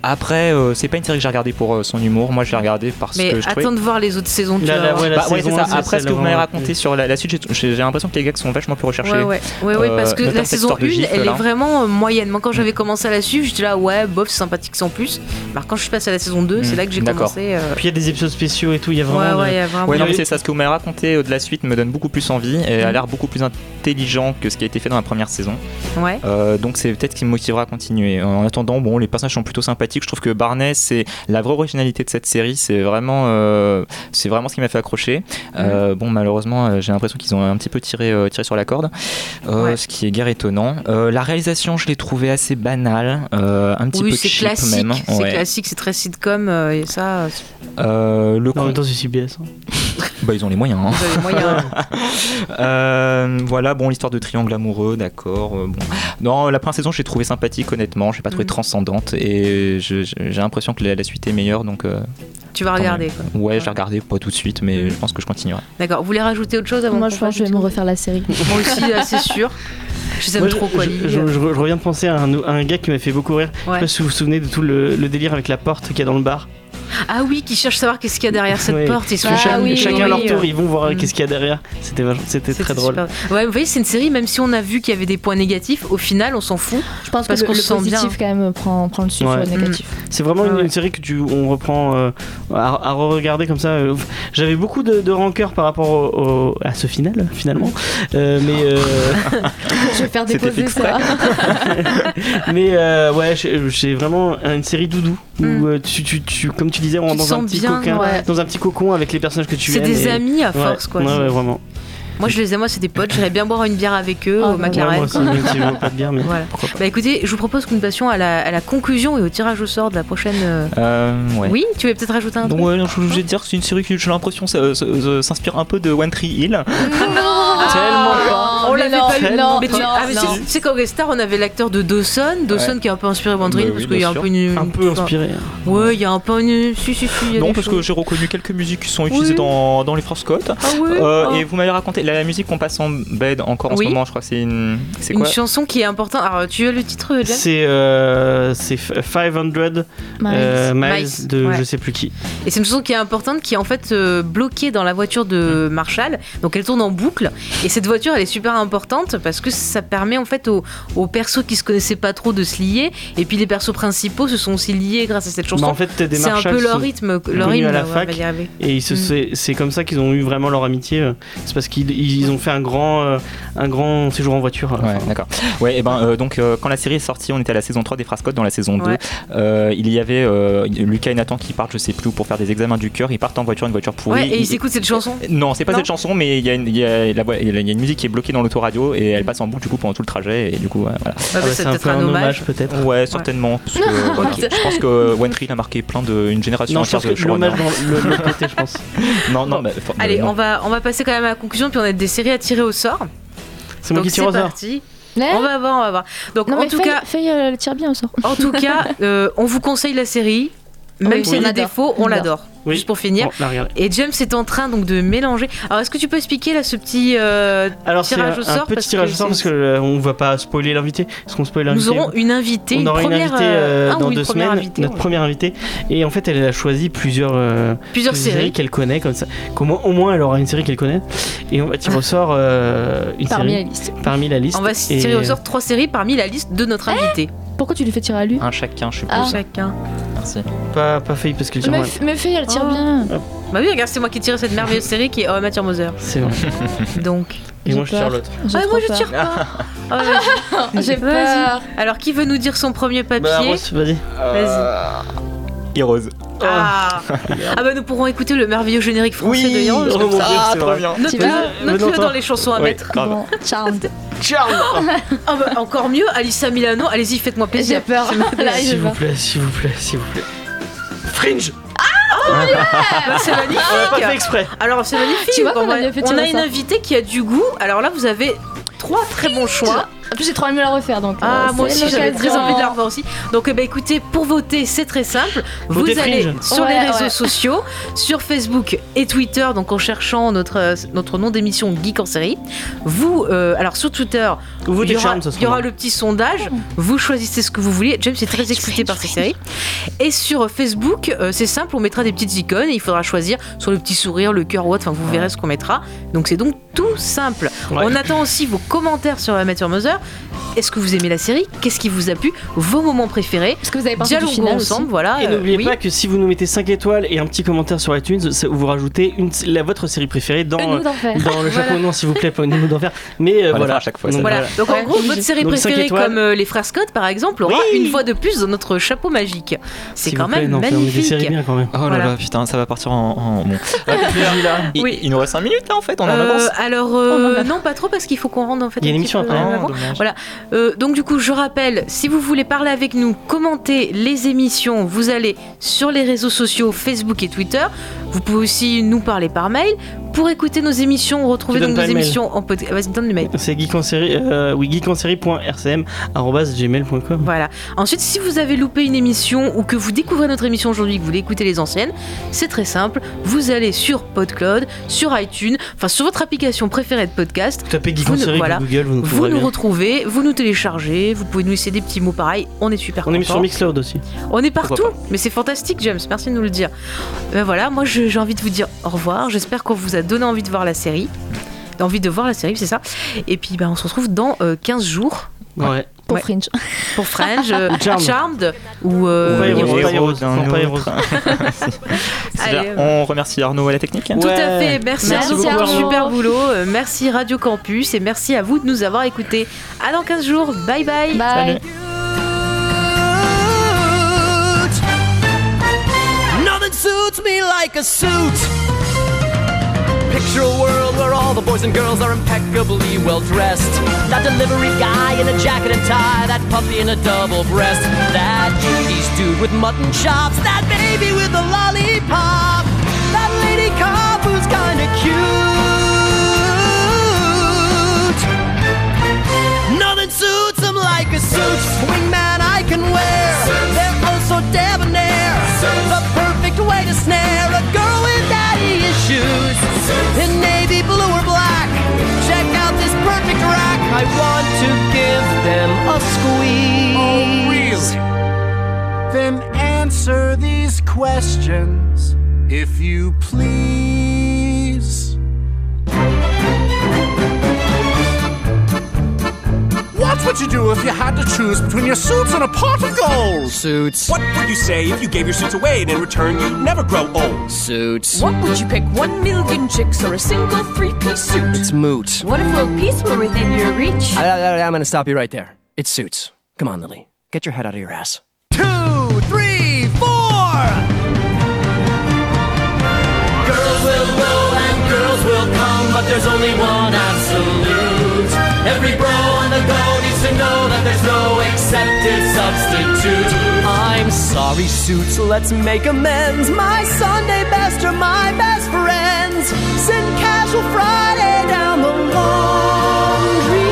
Après, euh, c'est pas une série que j'ai regardée pour euh, son humour. Moi, je l'ai regardée parce Mais que je trouvais. attends de voir les autres saisons. Tu La- vas la- voir. ouais, la Bah, ouais, c'est saison ça. un, c'est Après, ce que celle vous m'avez avant. raconté sur la, la suite, j'ai, j'ai j'ai l'impression que les gags sont vachement plus recherchés. Ouais, ouais, ouais, ouais, Euh, parce que la notamment cette saison histoire de un, gifle, elle là. est vraiment euh, moyenne. Moi, quand j'avais commencé à la suivre, j'étais là, ouais, bof, c'est sympathique sans plus. Alors, quand je suis passée à la saison deux, c'est Mm, là que j'ai d'accord. commencé. euh, Puis il y a des épisodes spéciaux et tout, il y a Ouais, vraiment. ouais, de- il y a vraiment. Ouais, non, mais Oui. c'est ça. Ce que vous m'avez raconté euh, de la suite me donne beaucoup plus envie et Mm. a l'air beaucoup plus intelligent que ce qui a été fait dans la première saison. Ouais. Euh, donc c'est peut-être ce qui me motivera à continuer. En attendant, bon, les personnages sont plutôt sympathiques. Je trouve que Barney, c'est la vraie originalité de cette série. C'est vraiment, euh, c'est vraiment ce qui m'a fait accrocher. Euh, bon, malheureusement, euh, j'ai l'impression qu'ils ont un petit peu tiré, euh, tiré sur la corde, euh, Ouais. ce qui est guère étonnant. Euh, la réalisation, je l'ai trouvée assez banale, euh, un petit Oui, peu c'est cheap classique. même. C'est Ouais. classique, c'est très sitcom euh, et ça, euh, Euh, le Non, en con- même temps, c'est C B S. hein. bah, ils ont les moyens. hein. vous avez moyen. Euh, voilà, bon, l'histoire de triangle amoureux, d'accord. euh, bon. Non, la première saison, je l'ai trouvée sympathique, honnêtement. Je l'ai pas trouvée Mm. transcendante et je- je- j'ai l'impression que la, la suite est meilleure. Donc, euh, Tu vas Tant regarder, quoi. ouais, je l'ai regardé, pas tout de suite, mais Mm. je pense que je continuerai. D'accord. Vous voulez rajouter autre chose avant Moi, qu'on je pense que je vais fasse me refaire la série. Moi aussi, là, c'est sûr. Je les aime Moi, je, trop, quoi. je- Lily. je- je- je reviens de penser à un, à un gars qui m'a fait beaucoup rire. Je Ouais. sais pas si vous vous souvenez de tout le, le délire avec la porte qu'il y a dans le bar. Ah oui, qui cherche à savoir qu'est-ce qu'il y a derrière cette Ouais. porte. Ils sont Ah Cha- oui, chacun oui, à leur oui. tour, ils vont voir Mm. qu'est-ce qu'il y a derrière. C'était vach- c'était très C'était drôle. super. Ouais, vous voyez, c'est une série, même si on a vu qu'il y avait des points négatifs, au final, on s'en fout. Je pense Parce que qu'on le, le le sent positif, bien. quand même, prend, prend le dessus Ouais. sur le négatif. C'est vraiment Ah une, ouais. une série que tu, on reprend euh, à, à re-regarder comme ça. euh, J'avais beaucoup de, de rancœur par rapport au, au- à ce final, finalement. Euh, mais euh, Je vais faire C'était déposer fait ça. mais euh, ouais, j'ai j'ai vraiment une série doudou où Mm. euh, tu, tu, tu, comme tu disais, on Tu rentre te dans un sens petit bien, coquin, ouais. dans un petit cocon avec les personnages que tu C'est aimes. des et- amis à Ouais, force, quoi. ouais, ouais, vraiment. Moi, je les aime, moi, c'est des potes. J'irais bien boire une bière avec eux Ah, au bah, McLaren. Ouais, moi aussi, quoi. même si je bois pas de bière, mais Voilà. pourquoi pas. Bah écoutez, je vous propose que nous passions à la, à la conclusion et au tirage au sort de la prochaine. euh, Euh, ouais. Oui, tu veux peut-être rajouter un Donc truc ouais, non, je voulais dire que c'est une série qui j'ai l'impression ça, ça- ça s'inspire un peu de One Tree Hill. Non Tellement pas. On mais l'avait non, pas eu. non, Mais tu non, ah, mais non. tu- tu sais qu'en guest star, on avait l'acteur de Dawson, Dawson Ouais. qui est un peu inspiré One Tree Hill Bah parce oui, qu'il y a un bien peu une. Un peu inspiré. hein. Ouais, il y a un peu une. Si, si, si. il y a Non, des parce que choses. j'ai reconnu quelques musiques qui sont utilisées Oui. dans, dans les Force Scott. Ah ouais. Euh, Ah. Et vous m'avez raconté la, la musique qu'on passe en bed encore en Oui. ce moment, je crois que c'est une. C'est Une quoi chanson qui est importante. Alors, tu as le titre, James C'est euh, c'est f- cinq cents euh, miles Miles, de ouais. je sais plus qui. Et c'est une chanson qui est importante, qui est en fait euh, bloquée dans la voiture de Marshall. Donc elle tourne en boucle. Et cette voiture, elle est super importante parce que ça permet en fait aux, aux persos qui se connaissaient pas trop de se lier. Et puis les persos principaux se sont aussi liés grâce à cette chanson. Bah, en fait, t'as des c'est un Marshalls peu leur sont- rythme, leur connus rythme à la ouais, on fac. va y arriver. Et ils se- Mm. c'est c'est comme ça qu'ils ont eu vraiment leur amitié. euh, C'est parce qu'ils ils ont fait un grand, euh, un grand séjour en voiture. euh, Ouais, enfin, d'accord. Ouais, et ben euh, donc euh, quand la série est sortie, on était à la saison trois des Frascottes. Dans la saison deux, Ouais. euh, il y avait euh, Lucas et Nathan qui partent, je sais plus où, pour faire des examens du cœur. Ils partent en voiture, une voiture pourrie. Ouais, et ils Ils- écoutent cette chanson. Non, c'est pas Non cette chanson, mais il y, a une- il y, a la voix- il y a une musique qui est bloquée dans l'autoradio et elle passe en boucle du coup pendant tout le trajet. Et du coup, ouais, voilà. Bah, ah bah, ouais, c'est c'est un peut-être peu un, un hommage. hommage peut-être. Ouais, certainement. Parce que, voilà, je pense que One Tree a marqué plein de une génération Non, je entière pense de que l'hommage showrunners. dans le- l'autre côté, je pense. Non, non, bah, for- Allez, non. on va, on va passer quand même à la conclusion, puis on a des séries à tirer au sort. C'est moi Donc qui tire c'est au sort. parti. Ouais. On va voir, on va voir. Donc Non, en mais tout Faye, cas, Faye, euh, elle tire bien au sort. en tout cas, euh, on vous conseille la série. Même Oui, si elle on a des adore. défauts, on On l'adore. Oui. Juste pour finir. Bon, là, regardez. Et James est en train donc de mélanger. Alors est-ce que tu peux expliquer là ce petit euh, Alors c'est un, tirage au un sort petit parce tirage que au sort c'est- parce que euh, on va pas spoiler l'invité. Est-ce qu'on spoil l'invité Nous aurons une invitée, On une aura une première, invitée euh, euh, un dans ou une deux première semaines, invitée, notre ouais. première invitée. Et en fait, elle a choisi plusieurs, euh, Plusieurs séries. qu'elle connaît comme ça. Comment, au moins, elle aura une série qu'elle connaît. Et on va tirer au sort euh, une Parmi la série liste. parmi la liste. On va Et- tirer au sort trois séries parmi la liste de notre invité. Pourquoi tu lui fais tirer à lui Un chacun, je sais plus. Ah. Chacun. Merci. Pas, pas Faye parce qu'elle tire mais, mal. mais Faye, elle tire Oh. bien. Bah oui, regarde, c'est moi qui tire cette merveilleuse série qui est How I Met Your Mother. C'est vrai. Donc. Et J'ai moi, je tire peur. l'autre. J'ai Ah, trop moi je peur. tire pas. Ah, vas-y. J'ai Vas-y. peur. Alors qui veut nous dire son premier papier Bah, Rose, vas-y. Heroes. Ah. ah bah nous pourrons écouter le merveilleux générique français de Heroes oh comme mon ça. Dieu, Ah, c'est trop vrai. bien. Note-le Tu vas note-le Venons-t'en. dans les chansons à Ouais, mettre. grave. Bon, Charmed. Charles. Ah bah encore mieux, Alissa Milano, allez-y, faites-moi J'ai plaisir. peur. Là, S'il j'ai vous peur. plaît, s'il vous plaît, s'il vous plaît. Fringe. Bah, c'est On l'a pas fait magnifique. exprès. Alors c'est magnifique. Tu vois qu'on on a a, bien fait on tirer a au une sort. invitée qui a du goût. Alors là, vous avez trois très bons choix. En plus, j'ai trop aimé la refaire, donc. Ah, euh, moi c'est aussi, j'avais très l'occasion. envie de la revoir aussi. Donc, eh ben, écoutez, pour voter, c'est très simple. Vous Votez allez Fringe. sur Ouais, les réseaux ouais. sociaux, sur Facebook et Twitter, donc en cherchant notre, euh, notre nom d'émission Geek en série. Vous, euh, alors sur Twitter, Ou votez il y aura, Charme, ça il y sera aura bien. le petit sondage. Vous choisissez ce que vous voulez. James est très excité par ces séries. Et sur Facebook, euh, c'est simple, on mettra des petites icônes et il faudra choisir sur le petit sourire, le cœur ou autre. Enfin, vous verrez ce qu'on mettra. Donc, c'est donc tout simple. Ouais. On attend aussi vos commentaires sur Amateur Mother. Est-ce que vous aimez la série? Qu'est-ce qui vous a plu? Vos moments préférés? Est-ce que vous avez pensé du Dialoguons final ensemble, aussi voilà. Et euh, n'oubliez oui. pas que si vous nous mettez cinq étoiles et un petit commentaire sur iTunes, ça- vous rajoutez une, la, votre série préférée dans, Une nous d'enfer. dans le chapeau. Voilà. Non, s'il vous plaît, pas une nous d'enfer. Mais euh, On va le faire voilà. à chaque fois, Donc, ça. Voilà. Donc en Ouais. gros, votre série Donc, cinq préférée étoiles. comme euh, les frères Scott par exemple aura Oui. une fois de plus dans notre chapeau magique. C'est S'il quand vous plaît, même non, fais- on met des séries magnifique. bien quand même. Oh là Voilà. là, putain, ça va partir en. en- bon. il, Oui. il nous reste cinq minutes hein, en fait, on en Euh, avance. alors On euh, en a. non pas trop parce qu'il faut qu'on rende en fait. Il y a un une petit émission peu après. avant. Oh, dommage. Voilà. Euh, donc du coup, je rappelle, si vous voulez parler avec nous, commenter les émissions, vous allez sur les réseaux sociaux Facebook et Twitter. Vous pouvez aussi nous parler par mail. Pour écouter nos émissions, retrouver Tu donc donnes nos pas le mail. émissions en podcast. Vas-y, donne le mail. C'est geek en série, euh, oui, geek en série point r c m arobase gmail point com. Voilà. Ensuite, si vous avez loupé une émission ou que vous découvrez notre émission aujourd'hui, que vous voulez écouter les anciennes, c'est très simple. Vous allez sur PodCloud, sur iTunes, enfin sur votre application préférée de podcast. Tapez geek Vous en ne- série voilà. Google, vous nous Vous trouverez nous bien. retrouvez, vous nous téléchargez, vous pouvez nous laisser des petits mots pareils. On est super On est mis sur contents. Mixcloud aussi. On est partout, Pourquoi mais c'est fantastique, James. Merci de nous le dire. Ben voilà, moi je- j'ai envie de vous dire au revoir. J'espère qu'on vous a donné envie de voir la série. Envie de voir la série, c'est ça. Et puis ben, on se retrouve dans euh, quinze jours Ouais. Pour Ouais. Fringe. pour Fringe, euh, Charmed. Charmed ou euh, Ou Heroes, Heroes. pas Heroes, d'un non, pas autre. Heroes. C'est Allez, bien. On remercie Arnaud à la technique. Tout Ouais. à fait, merci, Merci Arnaud pour ton Arnaud. super boulot, Euh, merci Radio Campus et merci à vous de nous avoir écoutés. À dans quinze jours, bye bye. Bye. Nothing suits me like a suit. Picture a world where all the boys and girls are impeccably well dressed. That delivery guy in a jacket and tie, that puppy in a double breast, that eighties dude with mutton chops, that baby with a lollipop, that lady cop who's kinda cute. Nothing suits them like a suit. Wingman I can wear. They're oh so debonair. The perfect way to snare a girl with daddy issues. In navy blue or black. Check out this perfect rack. I want to give them a squeeze. Then answer these questions, if you please. What would you do if you had to choose between your suits and a pot of gold? Suits. What would you say if you gave your suits away and in return you never grow old? Suits. What would you pick, one million chicks or a single three-piece suit? It's moot. What if world peace were within your reach? I, I, I'm gonna stop you right there. It's suits. Come on, Lily. Get your head out of your ass. Two, three, four! Girls will go and girls will come, but there's only one absolute. Every bro on the go needs to know that there's no accepted substitute. I'm sorry, suits, let's make amends. My Sunday best are my best friends. Send casual Friday down the laundry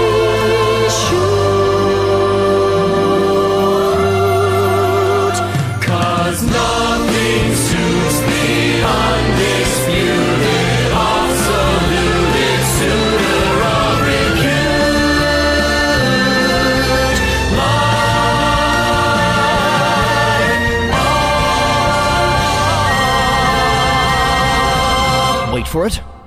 chute. Cause nothing suits the undisputed, absolute suitor of repute. Life. Wait for it.